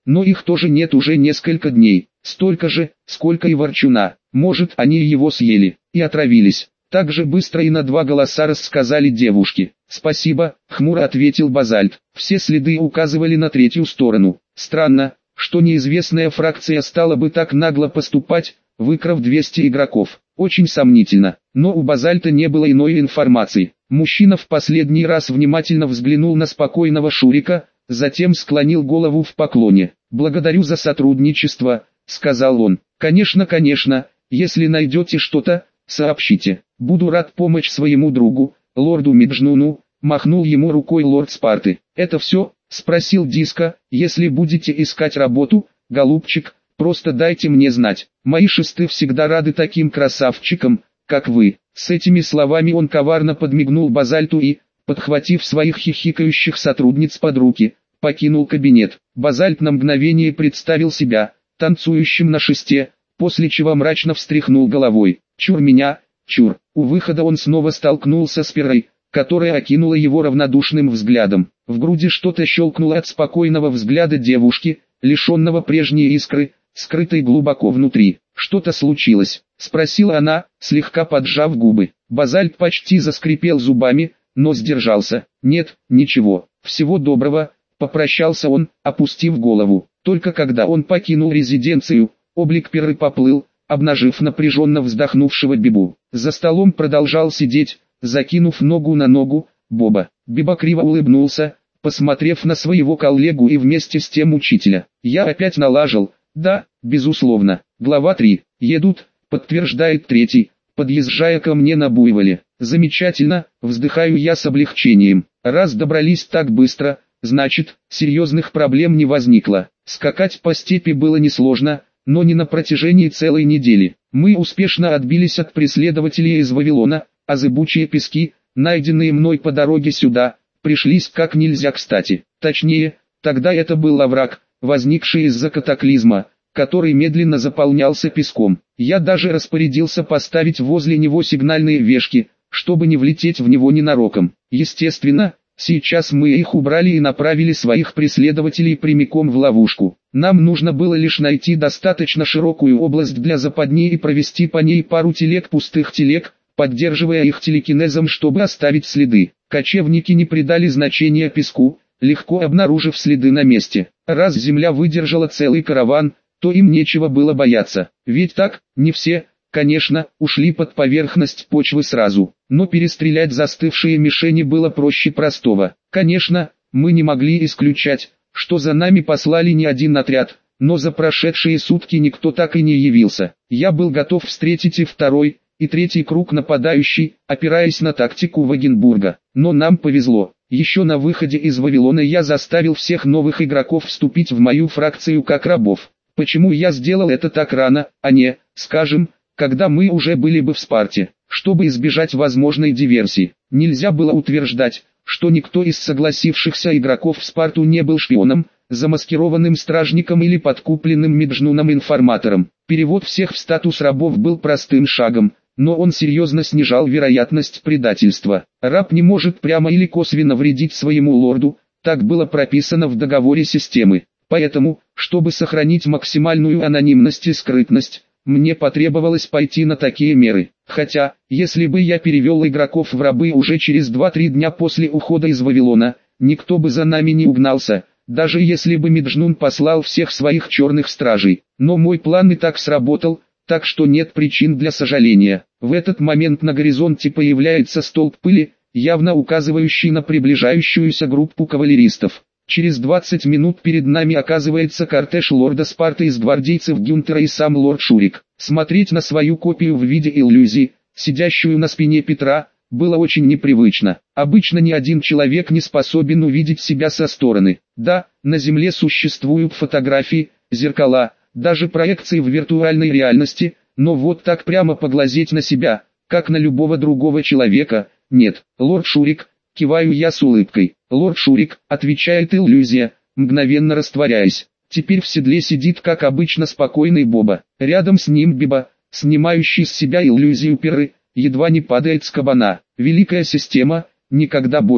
но их тоже нет уже несколько дней, столько же, сколько и ворчуна. Может, они его съели и отравились. Так же быстро и на два голоса рассказали девушки. «Спасибо», — хмуро ответил Базальт. Все следы указывали на третью сторону. Странно, что неизвестная фракция стала бы так нагло поступать, выкрав 200 игроков. Очень сомнительно, но у Базальта не было иной информации. Мужчина в последний раз внимательно взглянул на спокойного Шурика, затем склонил голову в поклоне. «Благодарю за сотрудничество», — сказал он. «Конечно, конечно, если найдете что-то, сообщите. Буду рад помочь своему другу, лорду Миджнуну», — махнул ему рукой лорд Спарты. «Это все?» — спросил Диско. «Если будете искать работу, голубчик, просто дайте мне знать. Мои шесты всегда рады таким красавчикам, как вы». С этими словами он коварно подмигнул Базальту и, подхватив своих хихикающих сотрудниц под руки, покинул кабинет. Базальт на мгновение представил себя танцующим на шесте, после чего мрачно встряхнул головой. «Чур меня, чур». У выхода он снова столкнулся с Перой, которая окинула его равнодушным взглядом. В груди что-то щелкнуло от спокойного взгляда девушки, лишенного прежней искры, скрытой глубоко внутри. «Что-то случилось?» — спросила она, слегка поджав губы. Базальт почти заскрипел зубами, но сдержался. «Нет, ничего. Всего доброго», — попрощался он, опустив голову. Только когда он покинул резиденцию, облик Перы поплыл, обнажив напряженно вздохнувшего Бибу. За столом продолжал сидеть, закинув ногу на ногу, Боба. Биба криво улыбнулся, посмотрев на своего коллегу и вместе с тем учителя. «Я опять налажал». «Да, безусловно». Глава 3. «Едут», подтверждает третий, подъезжая ко мне на буйволе. «Замечательно», вздыхаю я с облегчением. Раз добрались так быстро, значит, серьезных проблем не возникло. Скакать по степи было несложно, но не на протяжении целой недели. Мы успешно отбились от преследователей из Вавилона, а зыбучие пески, найденные мной по дороге сюда, пришлись как нельзя кстати. Точнее, тогда это был овраг, возникший из-за катаклизма, который медленно заполнялся песком. Я даже распорядился поставить возле него сигнальные вешки, чтобы не влететь в него ненароком. Естественно, сейчас мы их убрали и направили своих преследователей прямиком в ловушку. Нам нужно было лишь найти достаточно широкую область для западни и провести по ней пару пустых телег, поддерживая их телекинезом, чтобы оставить следы. Кочевники не придали значения песку, легко обнаружив следы на месте. Раз земля выдержала целый караван, то им нечего было бояться. Ведь так, не все, конечно, ушли под поверхность почвы сразу. Но перестрелять застывшие мишени было проще простого. Конечно, мы не могли исключать, что за нами послали не один отряд, но за прошедшие сутки никто так и не явился. Я был готов встретить и второй, и третий круг нападающий, опираясь на тактику Вагенбурга. Но нам повезло. Еще на выходе из Вавилона я заставил всех новых игроков вступить в мою фракцию как рабов. Почему я сделал это так рано, а не, скажем, когда мы уже были бы в Спарте? Чтобы избежать возможной диверсии. Нельзя было утверждать, что никто из согласившихся игроков в Спарту не был шпионом, замаскированным стражником или подкупленным Миджнуном-информатором. Перевод всех в статус рабов был простым шагом, но он серьезно снижал вероятность предательства. Раб не может прямо или косвенно вредить своему лорду, так было прописано в договоре системы. Поэтому, чтобы сохранить максимальную анонимность и скрытность, мне потребовалось пойти на такие меры. Хотя, если бы я перевел игроков в рабы уже через 2-3 дня после ухода из Вавилона, никто бы за нами не угнался, даже если бы Миджнун послал всех своих черных стражей. Но мой план и так сработал, так что нет причин для сожаления. В этот момент на горизонте появляется столб пыли, явно указывающий на приближающуюся группу кавалеристов. Через 20 минут перед нами оказывается кортеж лорда Спарты из гвардейцев Гюнтера и сам лорд Шурик. Смотреть на свою копию в виде иллюзии, сидящую на спине Петра, было очень непривычно. Обычно ни один человек не способен увидеть себя со стороны. Да, на Земле существуют фотографии, зеркала, даже проекции в виртуальной реальности, но вот так прямо поглазеть на себя, как на любого другого человека, нет. Лорд Шурик, киваю я с улыбкой. «Лорд Шурик», — отвечает иллюзия, мгновенно растворяясь. Теперь в седле сидит как обычно спокойный Боба. Рядом с ним Биба, снимающий с себя иллюзию Перы, едва не падает с кабана. Великая система, никогда больше.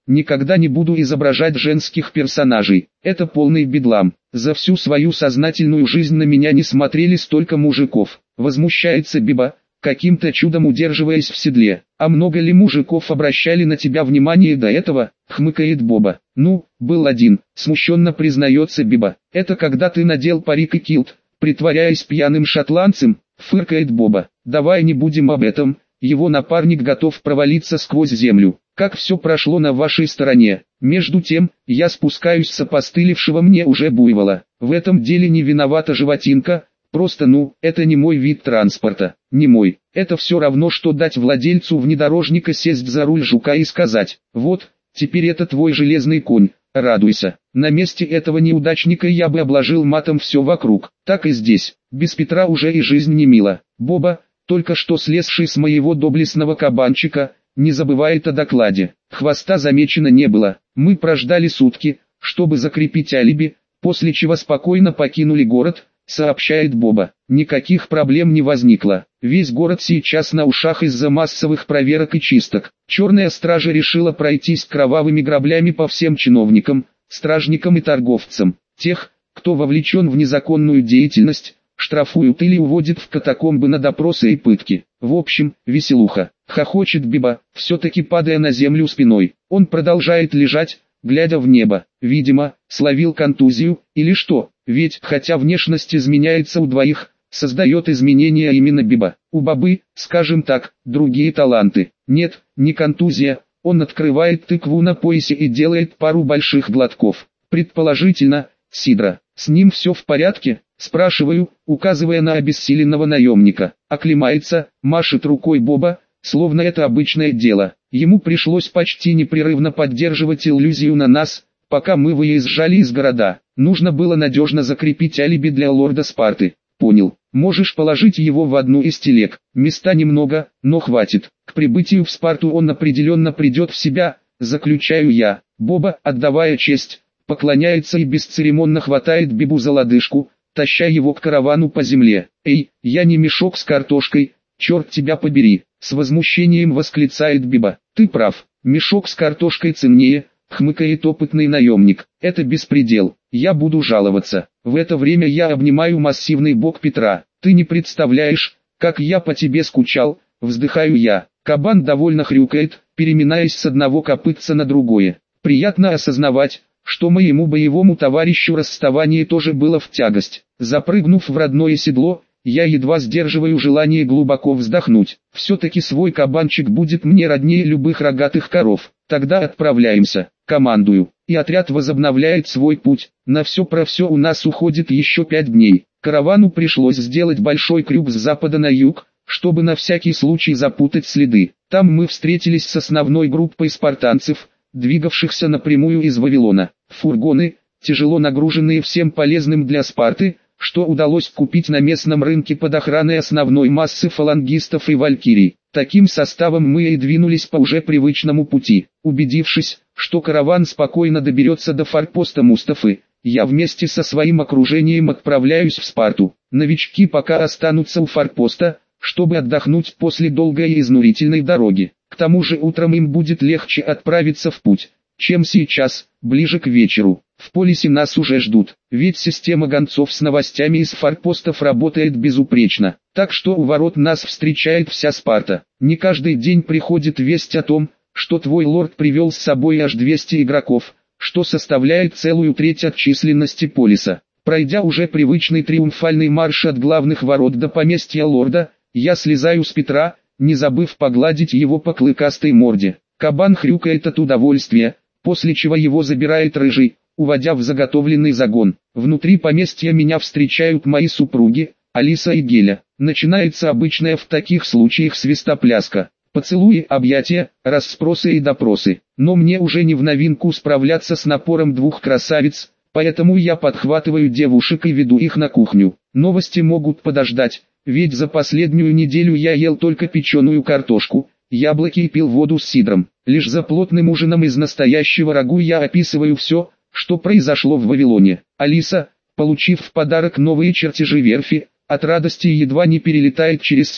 никогда не буду изображать женских персонажей. Это полный бедлам. За всю свою сознательную жизнь на меня не смотрели столько мужиков. Возмущается Биба, каким-то чудом удерживаясь в седле. А много ли мужиков обращали на тебя внимание до этого? Хмыкает Боба. Ну, был один, смущенно признается Биба. Это когда ты надел парик и килт, притворяясь пьяным шотландцем, фыркает Боба. Давай не будем об этом, его напарник готов провалиться сквозь землю. Как все прошло на вашей стороне. Между тем, я спускаюсь с опостылевшего мне уже буйвола. В этом деле не виновата животинка, просто это не мой вид транспорта, не мой. Это все равно, что дать владельцу внедорожника сесть за руль жука и сказать: вот, теперь это твой железный конь, радуйся. На месте этого неудачника я бы обложил матом все вокруг. Так и здесь, без Петра уже и жизнь не мила. Боба, только что слезший с моего доблестного кабанчика, не забывает о докладе. Хвоста замечено не было. Мы прождали сутки, чтобы закрепить алиби, после чего спокойно покинули город, сообщает Боба. Никаких проблем не возникло. Весь город сейчас на ушах из-за массовых проверок и чисток. Черная стража решила пройтись кровавыми граблями по всем чиновникам, стражникам и торговцам. Тех, кто вовлечен в незаконную деятельность, штрафуют или уводят в катакомбы на допросы и пытки. В общем, веселуха. Хохочет Биба, все-таки падая на землю спиной. Он продолжает лежать, глядя в небо. Видимо, словил контузию, или что, ведь, хотя внешность изменяется у двоих, создает изменения именно Биба. У Бобы, скажем так, другие таланты. Нет, не контузия, он открывает тыкву на поясе и делает пару больших глотков. Предположительно, сидра. С ним все в порядке? Спрашиваю, указывая на обессиленного наемника. Оклемается, машет рукой Боба, словно это обычное дело. Ему пришлось почти непрерывно поддерживать иллюзию на нас, пока мы выезжали из города. Нужно было надежно закрепить алиби для лорда Спарты. Понял. Можешь положить его в одну из телег. Места немного, но хватит. К прибытию в Спарту он определенно придет в себя, заключаю я. Боба, отдавая честь, поклоняется и бесцеремонно хватает Бибу за лодыжку, таща его к каравану по земле. «Эй, я не мешок с картошкой, черт тебя побери!» С возмущением восклицает Биба. «Ты прав, мешок с картошкой ценнее», хмыкает опытный наемник. «Это беспредел, я буду жаловаться». В это время я обнимаю массивный бок Петра. «Ты не представляешь, как я по тебе скучал», вздыхаю я. Кабан довольно хрюкает, переминаясь с одного копытца на другое. Приятно осознавать, что моему боевому товарищу расставание тоже было в тягость. Запрыгнув в родное седло, я едва сдерживаю желание глубоко вздохнуть. Все-таки свой кабанчик будет мне роднее любых рогатых коров. Тогда отправляемся, командую. И отряд возобновляет свой путь. На все про все у нас уходит еще 5 дней. Каравану пришлось сделать большой крюк с запада на юг, чтобы на всякий случай запутать следы. Там мы встретились с основной группой спартанцев, двигавшихся напрямую из Вавилона. Фургоны, тяжело нагруженные всем полезным для Спарты, что удалось купить на местном рынке под охраной основной массы фалангистов и валькирий. Таким составом мы и двинулись по уже привычному пути. Убедившись, что караван спокойно доберется до форпоста Мустафы, я вместе со своим окружением отправляюсь в Спарту. Новички пока останутся у форпоста, чтобы отдохнуть после долгой и изнурительной дороги. К тому же утром им будет легче отправиться в путь, чем сейчас, ближе к вечеру. В полисе нас уже ждут, ведь система гонцов с новостями из форпостов работает безупречно. Так что у ворот нас встречает вся Спарта. Не каждый день приходит весть о том, что твой лорд привел с собой аж 200 игроков, что составляет целую треть от численности полиса. Пройдя уже привычный триумфальный марш от главных ворот до поместья лорда, я слезаю с Петра, не забыв погладить его по клыкастой морде. Кабан хрюкает от удовольствия, после чего его забирает рыжий, уводя в заготовленный загон. Внутри поместья меня встречают мои супруги, Алиса и Геля. Начинается обычная в таких случаях свистопляска. Поцелуи, объятия, расспросы и допросы. Но мне уже не в новинку справляться с напором двух красавиц, поэтому я подхватываю девушек и веду их на кухню. Новости могут подождать, ведь за последнюю неделю я ел только печеную картошку, яблоки и пил воду с сидром. Лишь за плотным ужином из настоящего рагу я описываю все, что произошло в Вавилоне. Алиса, получив в подарок новые чертежи верфи, от радости едва не перелетает через стол,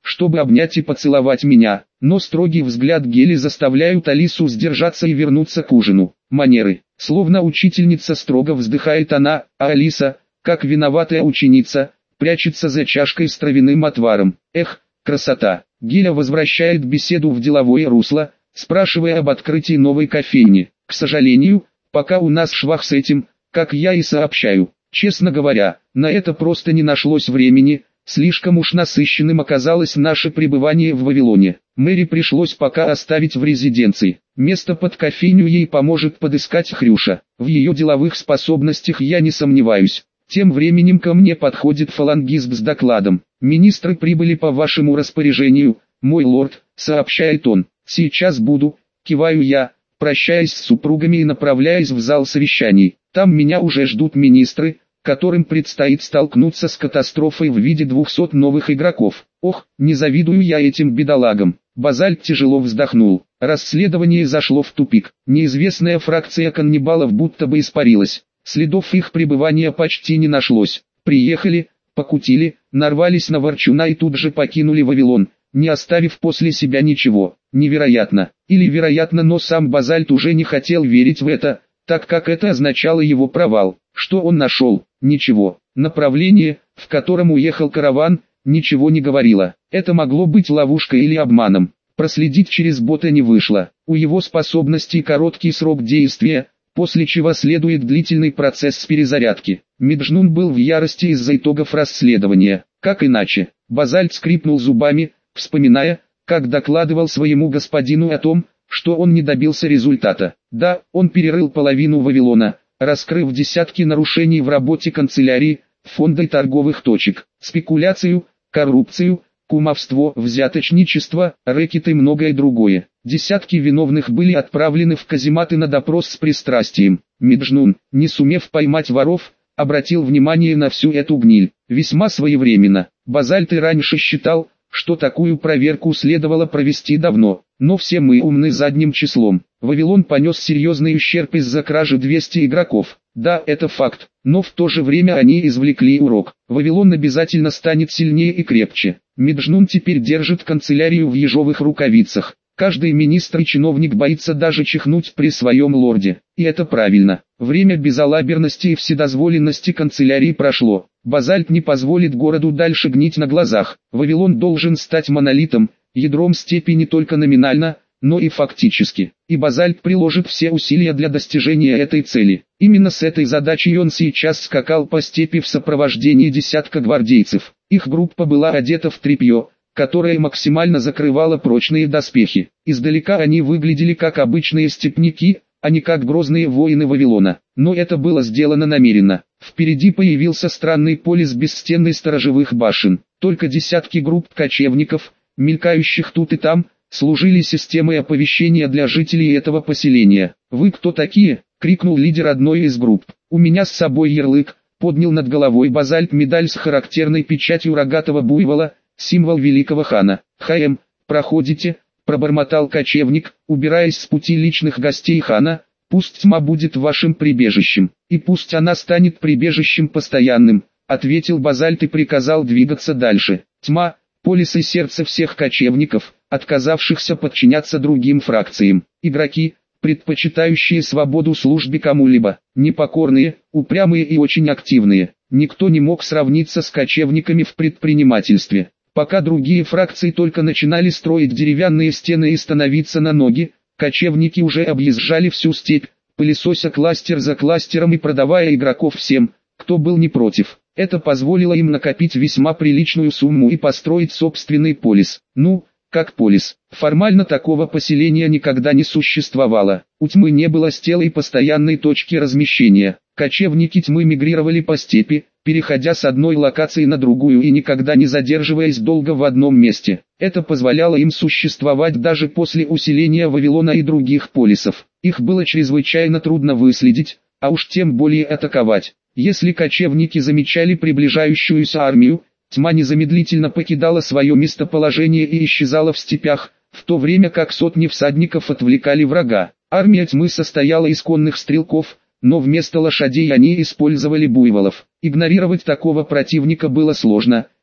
чтобы обнять и поцеловать меня, но строгий взгляд Гели заставляют Алису сдержаться и вернуться к ужину. Манеры. Словно учительница строго вздыхает она, а Алиса, как виноватая ученица, прячется за чашкой с травяным отваром. Эх, красота. Геля возвращает беседу в деловое русло, спрашивая об открытии новой кофейни. К сожалению, пока у нас швах с этим, как я и сообщаю. Честно говоря, на это просто не нашлось времени, слишком уж насыщенным оказалось наше пребывание в Вавилоне. Мэри пришлось пока оставить в резиденции. Место под кофейню ей поможет подыскать Хрюша. В ее деловых способностях я не сомневаюсь. Тем временем ко мне подходит фалангист с докладом. «Министры прибыли по вашему распоряжению, мой лорд», — сообщает он. «Сейчас буду», — киваю я, прощаясь с супругами и направляясь в зал совещаний. Там меня уже ждут министры, которым предстоит столкнуться с катастрофой в виде 200 новых игроков. Ох, не завидую я этим бедолагам. Базальт тяжело вздохнул. Расследование зашло в тупик. Неизвестная фракция каннибалов будто бы испарилась. Следов их пребывания почти не нашлось. Приехали, покутили, нарвались на ворчуна и тут же покинули Вавилон, не оставив после себя ничего. Невероятно. Или вероятно, но сам Базальт уже не хотел верить в это, так как это означало его провал. Что он нашел? Ничего. Направление, в котором уехал караван, ничего не говорило. Это могло быть ловушкой или обманом. Проследить через бота не вышло. У его способностей короткий срок действия, после чего следует длительный процесс перезарядки. Меджнун был в ярости из-за итогов расследования. Как иначе? Базальт скрипнул зубами, вспоминая, как докладывал своему господину о том, что он не добился результата. Да, он перерыл половину Вавилона, раскрыв десятки нарушений в работе канцелярии, фонда и торговых точек, спекуляцию, коррупцию, кумовство, взяточничество, рэкет и многое другое. Десятки виновных были отправлены в казематы на допрос с пристрастием. Меджнун, не сумев поймать воров, обратил внимание на всю эту гниль. Весьма своевременно. Базальт и раньше считал, что такую проверку следовало провести давно, но все мы умны задним числом. Вавилон понес серьезный ущерб из-за кражи 200 игроков. Да, это факт, но в то же время они извлекли урок. Вавилон обязательно станет сильнее и крепче. Меджнун теперь держит канцелярию в ежовых рукавицах. Каждый министр и чиновник боится даже чихнуть при своем лорде. И это правильно. Время безалаберности и вседозволенности канцелярии прошло. Базальт не позволит городу дальше гнить на глазах. Вавилон должен стать монолитом, ядром степи не только номинально, но и фактически. И Базальт приложит все усилия для достижения этой цели. Именно с этой задачей он сейчас скакал по степи в сопровождении десятка гвардейцев. Их группа была одета в тряпье, которое максимально закрывало прочные доспехи. Издалека они выглядели как обычные степняки, а не как грозные воины Вавилона. Но это было сделано намеренно. Впереди появился странный полис без стен и сторожевых башен. Только десятки групп кочевников, мелькающих тут и там, служили системой оповещения для жителей этого поселения. «Вы кто такие?» — крикнул лидер одной из групп. «У меня с собой ярлык», — поднял над головой Базальт медаль с характерной печатью рогатого буйвола, символ великого хана. «ХМ, проходите», — пробормотал кочевник, убираясь с пути личных гостей хана. «Пусть тьма будет вашим прибежищем, и пусть она станет прибежищем постоянным», — ответил Базальт и приказал двигаться дальше. Тьма — полис и сердце всех кочевников, отказавшихся подчиняться другим фракциям. Игроки, предпочитающие свободу службе кому-либо, непокорные, упрямые и очень активные. Никто не мог сравниться с кочевниками в предпринимательстве. Пока другие фракции только начинали строить деревянные стены и становиться на ноги, кочевники уже объезжали всю степь, пылесося кластер за кластером и продавая игроков всем, кто был не против. Это позволило им накопить весьма приличную сумму и построить собственный полис. Ну, как полис. Формально такого поселения никогда не существовало. У тьмы не было стелы и постоянной точки размещения. Кочевники тьмы мигрировали по степи, переходя с одной локации на другую и никогда не задерживаясь долго в одном месте. Это позволяло им существовать даже после усиления Вавилона и других полисов. Их было чрезвычайно трудно выследить, а уж тем более атаковать. Если кочевники замечали приближающуюся армию, тьма незамедлительно покидала свое местоположение и исчезала в степях, в то время как сотни всадников отвлекали врага. Армия тьмы состояла из конных стрелков, но вместо лошадей они использовали буйволов. Игнорировать такого противника было сложно,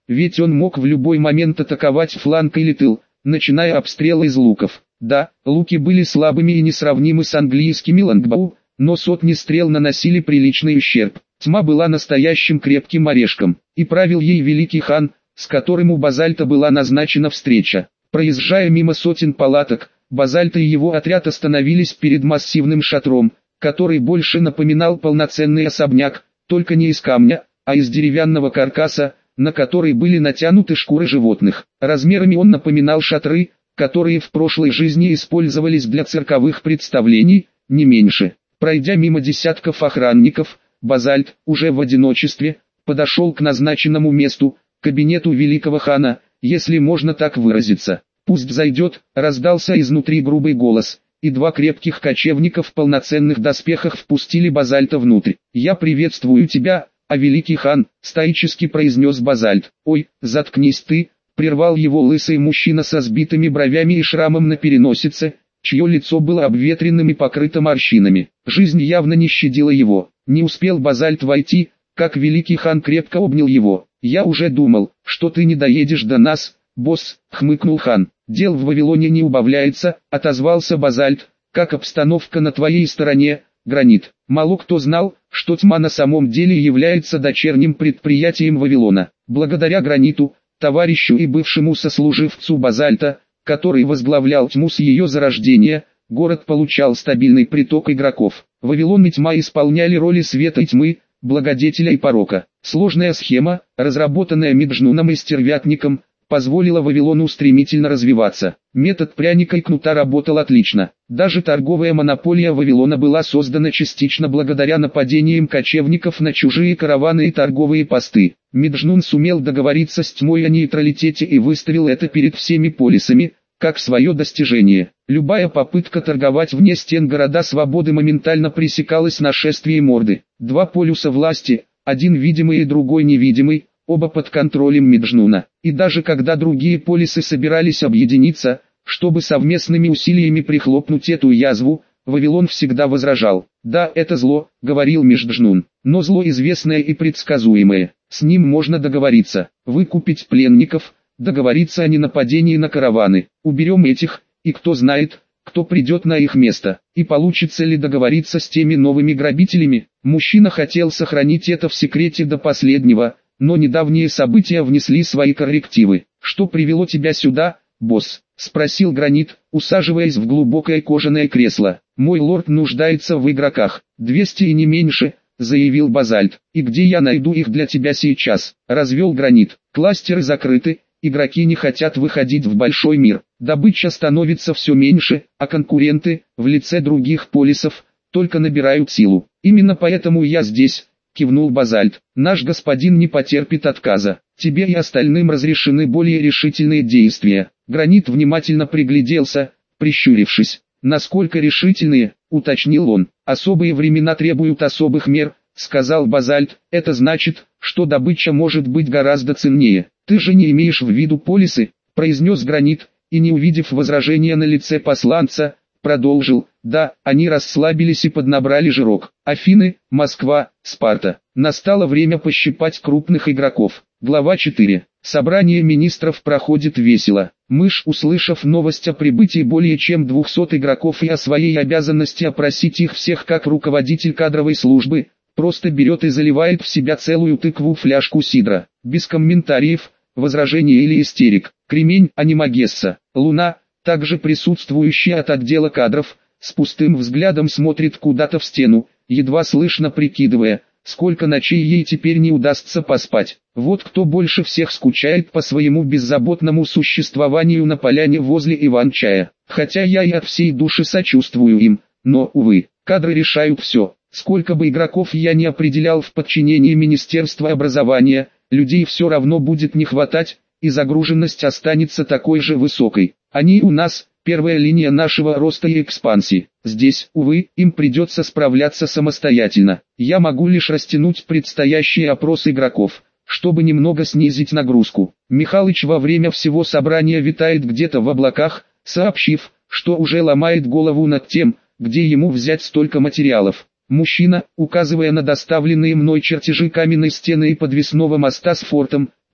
ведь он мог в любой момент атаковать фланг или тыл, начиная обстрел из луков. Да, луки были слабыми и несравнимы с английскими лонгбоу, но сотни стрел наносили приличный ущерб. Тьма была настоящим крепким орешком, и правил ей великий хан, с которым у Базальта была назначена встреча. Проезжая мимо сотен палаток, Базальт и его отряд остановились перед массивным шатром, который больше напоминал полноценный особняк, только не из камня, а из деревянного каркаса, на который были натянуты шкуры животных. Размерами он напоминал шатры, которые в прошлой жизни использовались для цирковых представлений, не меньше. Пройдя мимо десятков охранников, Базальт, уже в одиночестве, подошел к назначенному месту, кабинету великого хана, если можно так выразиться. «Пусть зайдет», раздался изнутри грубый голос, и два крепких кочевника в полноценных доспехах впустили Базальта внутрь. «Я приветствую тебя, а великий хан», стоически произнес Базальт. «Ой, заткнись ты», прервал его лысый мужчина со сбитыми бровями и шрамом на переносице, чье лицо было обветренным и покрыто морщинами. Жизнь явно не щадила его. Не успел Базальт войти, как великий хан крепко обнял его. «Я уже думал, что ты не доедешь до нас, босс», хмыкнул хан. «Дел в Вавилоне не убавляется», отозвался Базальт. «Как обстановка на твоей стороне, Гранит?» Мало кто знал, что Тьма на самом деле является дочерним предприятием Вавилона. Благодаря Граниту, товарищу и бывшему сослуживцу Базальта, который возглавлял Тьму с ее зарождения, город получал стабильный приток игроков. Вавилон и Тьма исполняли роли света и тьмы, благодетеля и порока. Сложная схема, разработанная Меджнуном и Стервятником, позволила Вавилону стремительно развиваться. Метод пряника и кнута работал отлично. Даже торговая монополия Вавилона была создана частично благодаря нападениям кочевников на чужие караваны и торговые посты. Меджнун сумел договориться с Тьмой о нейтралитете и выставил это перед всеми полисами, как свое достижение. Любая попытка торговать вне стен города свободы моментально пресекалась нашествием Орды. Два полюса власти, один видимый и другой невидимый, оба под контролем Меджнуна. И даже когда другие полисы собирались объединиться, чтобы совместными усилиями прихлопнуть эту язву, Вавилон всегда возражал. «Да, это зло», — говорил Меджнун, — «но зло известное и предсказуемое. С ним можно договориться, выкупить пленников, договориться о ненападении на караваны. Уберем этих, и кто знает, кто придет на их место, и получится ли договориться с теми новыми грабителями». Мужчина хотел сохранить это в секрете до последнего, но недавние события внесли свои коррективы. «Что привело тебя сюда, босс?» — спросил Гранит, усаживаясь в глубокое кожаное кресло. «Мой лорд нуждается в игроках, 200 и не меньше», — заявил Базальт. «И где я найду их для тебя сейчас?» — развел Гранит. «Кластеры закрыты, игроки не хотят выходить в большой мир. Добыча становится все меньше, а конкуренты, в лице других полисов, только набирают силу. Именно поэтому я здесь», — кивнул Базальт. «Наш господин не потерпит отказа. Тебе и остальным разрешены более решительные действия». Гранит внимательно пригляделся, прищурившись. «Насколько решительные?» — уточнил он. «Особые времена требуют особых мер», — сказал Базальт. «Это значит, что добыча может быть гораздо ценнее». «Ты же не имеешь в виду полисы?» — произнес Гранит, и не увидев возражения на лице посланца, продолжил. «Да, они расслабились и поднабрали жирок. Афины, Москва, Спарта. Настало время пощипать крупных игроков». Глава 4. Собрание министров проходит весело. Мышь, услышав новость о прибытии более чем 200 игроков и о своей обязанности опросить их всех как руководитель кадровой службы, просто берет и заливает в себя целую тыкву фляжку сидра. Без комментариев, возражений или истерик. Кремень, а не Магесса. Луна, также присутствующая от отдела кадров, с пустым взглядом смотрит куда-то в стену, едва слышно прикидывая, сколько ночей ей теперь не удастся поспать. Вот кто больше всех скучает по своему беззаботному существованию на поляне возле Иван-чая. Хотя я и от всей души сочувствую им, но, увы, кадры решают все. Сколько бы игроков я не определял в подчинении Министерства образования, людей все равно будет не хватать, и загруженность останется такой же высокой. Они у нас – первая линия нашего роста и экспансии. Здесь, увы, им придется справляться самостоятельно. Я могу лишь растянуть предстоящий опрос игроков, чтобы немного снизить нагрузку. Михалыч во время всего собрания витает где-то в облаках, сообщив, что уже ломает голову над тем, где ему взять столько материалов. Мужчина, указывая на доставленные мной чертежи каменной стены и подвесного моста с фортом,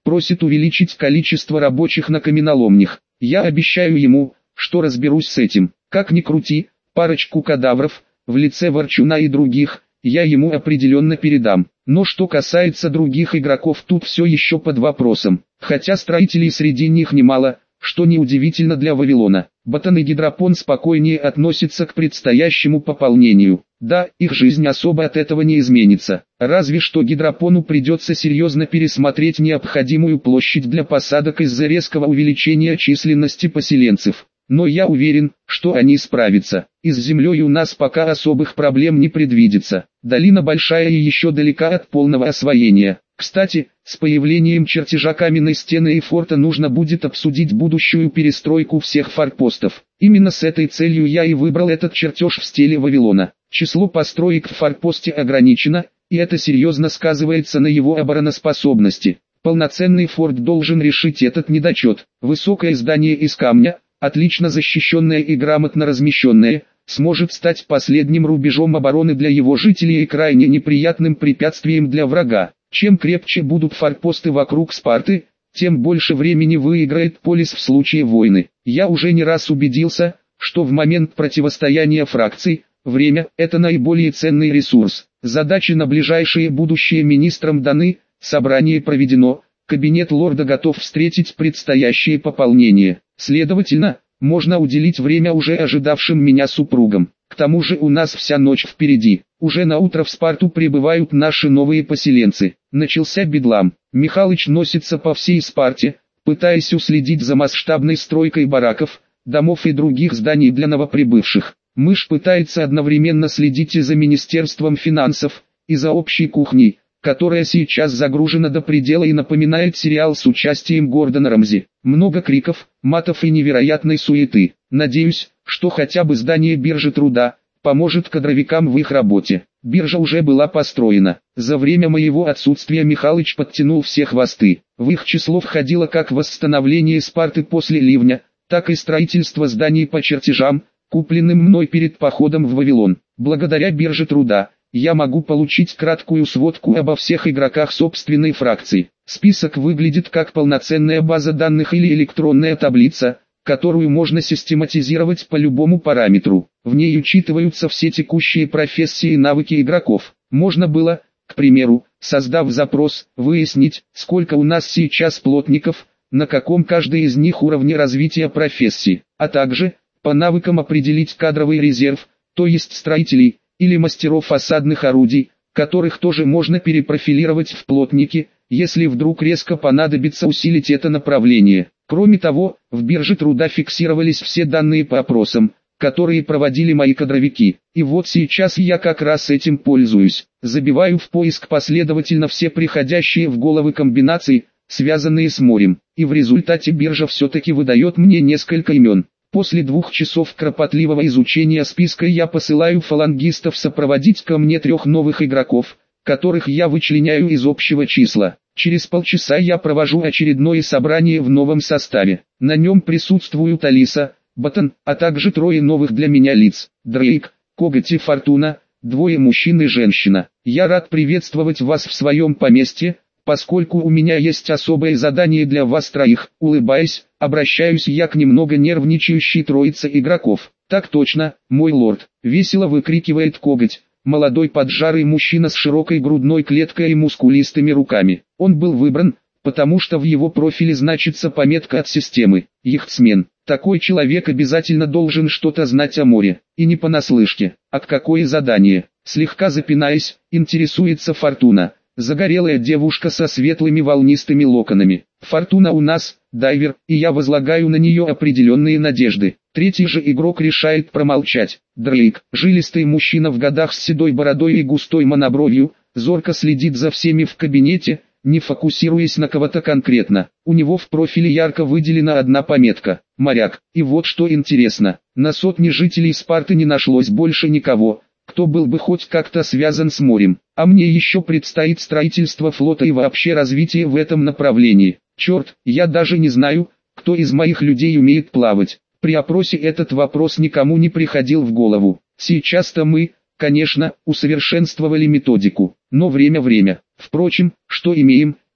просит увеличить количество рабочих на каменоломнях. Я обещаю ему, что разберусь с этим. Как ни крути, парочку кадавров, в лице Ворчуна и других, я ему определенно передам. Но что касается других игроков, тут все еще под вопросом. Хотя строителей среди них немало, что неудивительно для Вавилона. Ботан и Гидропон спокойнее относятся к предстоящему пополнению. Да, их жизнь особо от этого не изменится. Разве что Гидропону придется серьезно пересмотреть необходимую площадь для посадок из-за резкого увеличения численности поселенцев. Но я уверен, что они справятся. И с землей у нас пока особых проблем не предвидится. Долина большая и еще далека от полного освоения. Кстати, с появлением чертежа каменной стены и форта нужно будет обсудить будущую перестройку всех форпостов. Именно с этой целью я и выбрал этот чертеж в стиле Вавилона. Число построек в форпосте ограничено, и это серьезно сказывается на его обороноспособности. Полноценный форт должен решить этот недочет. Высокое здание из камня, отлично защищенное и грамотно размещенное, сможет стать последним рубежом обороны для его жителей и крайне неприятным препятствием для врага. Чем крепче будут форпосты вокруг Спарты, тем больше времени выиграет Полис в случае войны. Я уже не раз убедился, что в момент противостояния фракций, время – это наиболее ценный ресурс. Задачи на ближайшее будущее министрам даны, собрание проведено, кабинет лорда готов встретить предстоящее пополнение. Следовательно, можно уделить время уже ожидавшим меня супругам. К тому же у нас вся ночь впереди. Уже на утро в Спарту прибывают наши новые поселенцы. Начался бедлам. Михалыч носится по всей Спарте, пытаясь уследить за масштабной стройкой бараков, домов и других зданий для новоприбывших. Мышь пытается одновременно следить и за Министерством финансов, и за общей кухней, которая сейчас загружена до предела и напоминает сериал с участием Гордона Рамзи. Много криков, матов и невероятной суеты. Надеюсь, что хотя бы здание биржи труда поможет кадровикам в их работе. Биржа уже была построена. За время моего отсутствия Михалыч подтянул все хвосты. В их число входило как восстановление Спарты после ливня, так и строительство зданий по чертежам, купленным мной перед походом в Вавилон. Благодаря бирже труда я могу получить краткую сводку обо всех игроках собственной фракции. Список выглядит как полноценная база данных или электронная таблица, которую можно систематизировать по любому параметру. В ней учитываются все текущие профессии и навыки игроков. Можно было, к примеру, создав запрос, выяснить, сколько у нас сейчас плотников, на каком каждый из них уровне развития профессии, а также, по навыкам определить кадровый резерв, то есть строителей, или мастеров осадных орудий, которых тоже можно перепрофилировать в плотники, если вдруг резко понадобится усилить это направление. Кроме того, в бирже труда фиксировались все данные по опросам, которые проводили мои кадровики. И вот сейчас я как раз этим пользуюсь. Забиваю в поиск последовательно все приходящие в головы комбинации, связанные с морем. И в результате биржа все-таки выдает мне несколько имен. После 2 часов кропотливого изучения списка я посылаю фалангистов сопроводить ко мне 3 новых игроков, которых я вычленяю из общего числа. Через полчаса я провожу очередное собрание в новом составе. На нем присутствуют Алиса, Ботан, а также 3 новых для меня лиц. Дрейк, Коготь и Фортуна, 2 мужчин и женщина. Я рад приветствовать вас в своем поместье, поскольку у меня есть особое задание для вас 3. Улыбаясь, обращаюсь я к немного нервничающей троице игроков. Так точно, мой лорд, весело выкрикивает Коготь. Молодой поджарый мужчина с широкой грудной клеткой и мускулистыми руками. Он был выбран, потому что в его профиле значится пометка от системы «Яхтсмен». Такой человек обязательно должен что-то знать о море, и не понаслышке. А какое задание? Слегка запинаясь, интересуется Фортуна. Загорелая девушка со светлыми волнистыми локонами. Фортуна у нас, дайвер, и я возлагаю на нее определенные надежды. 3 же игрок решает промолчать. Дрейк, жилистый мужчина в годах с седой бородой и густой монобровью, зорко следит за всеми в кабинете, не фокусируясь на кого-то конкретно. У него в профиле ярко выделена одна пометка – моряк. И вот что интересно, на сотни жителей Спарты не нашлось больше никого, кто был бы хоть как-то связан с морем. А мне еще предстоит строительство флота и вообще развитие в этом направлении. Черт, я даже не знаю, кто из моих людей умеет плавать. При опросе этот вопрос никому не приходил в голову. Сейчас-то мы, конечно, усовершенствовали методику, но время. Впрочем, что имеем,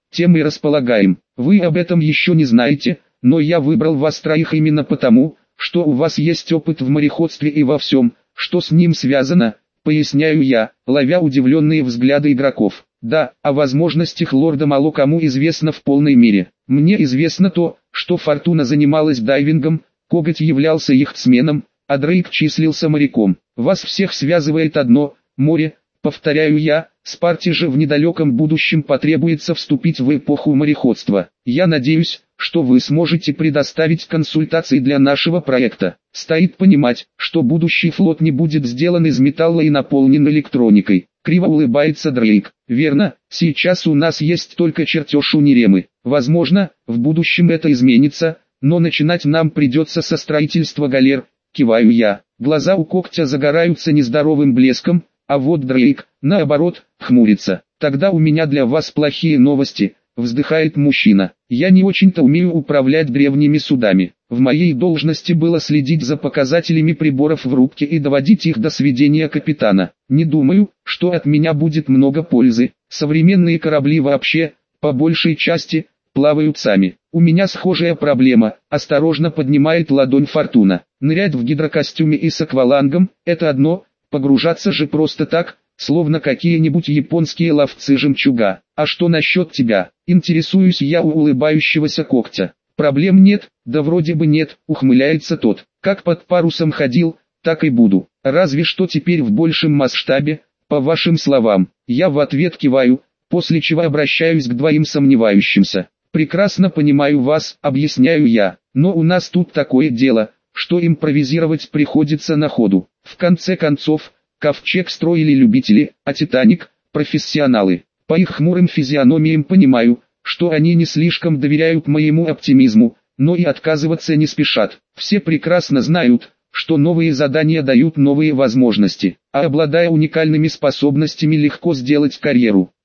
тем и располагаем. Вы об этом еще не знаете, но я выбрал вас троих именно потому, что у вас есть опыт в мореходстве и во всем, что с ним связано, поясняю я, ловя удивленные взгляды игроков. Да, о возможностях лорда мало кому известно в полной мере. Мне известно то, что Фортуна занималась дайвингом, Коготь являлся яхтсменом, а Дрейк числился моряком. Вас всех связывает одно – море, повторяю я, Спарте же в недалеком будущем потребуется вступить в эпоху мореходства. Я надеюсь, что вы сможете предоставить консультации для нашего проекта. Стоит понимать, что будущий флот не будет сделан из металла и наполнен электроникой. Криво улыбается Дрейк. Верно, сейчас у нас есть только чертеж Униремы. Возможно, в будущем это изменится, но начинать нам придется со строительства галер. Киваю я. Глаза у Когтя загораются нездоровым блеском, а вот Дрейк, наоборот, хмурится. Тогда у меня для вас плохие новости, вздыхает мужчина. Я не очень-то умею управлять древними судами. В моей должности было следить за показателями приборов в рубке и доводить их до сведения капитана. Не думаю, что от меня будет много пользы. Современные корабли вообще, по большей части, плавают сами. У меня схожая проблема, осторожно поднимает ладонь Фортуна. Нырять в гидрокостюме и с аквалангом – это одно, погружаться же просто так, словно какие-нибудь японские ловцы жемчуга. А что насчет тебя? Интересуюсь я у улыбающегося Когтя. Проблем нет, да вроде бы нет, ухмыляется тот. Как под парусом ходил, так и буду. Разве что теперь в большем масштабе, по вашим словам. Я в ответ киваю, после чего обращаюсь к двоим сомневающимся. Прекрасно понимаю вас, объясняю я, но у нас тут такое дело, что импровизировать приходится на ходу. В конце концов, Ковчег строили любители, а Титаник – профессионалы. По их хмурым физиономиям понимаю, что они не слишком доверяют моему оптимизму, но и отказываться не спешат. Все прекрасно знают, что новые задания дают новые возможности, а обладая уникальными способностями легко сделать карьеру.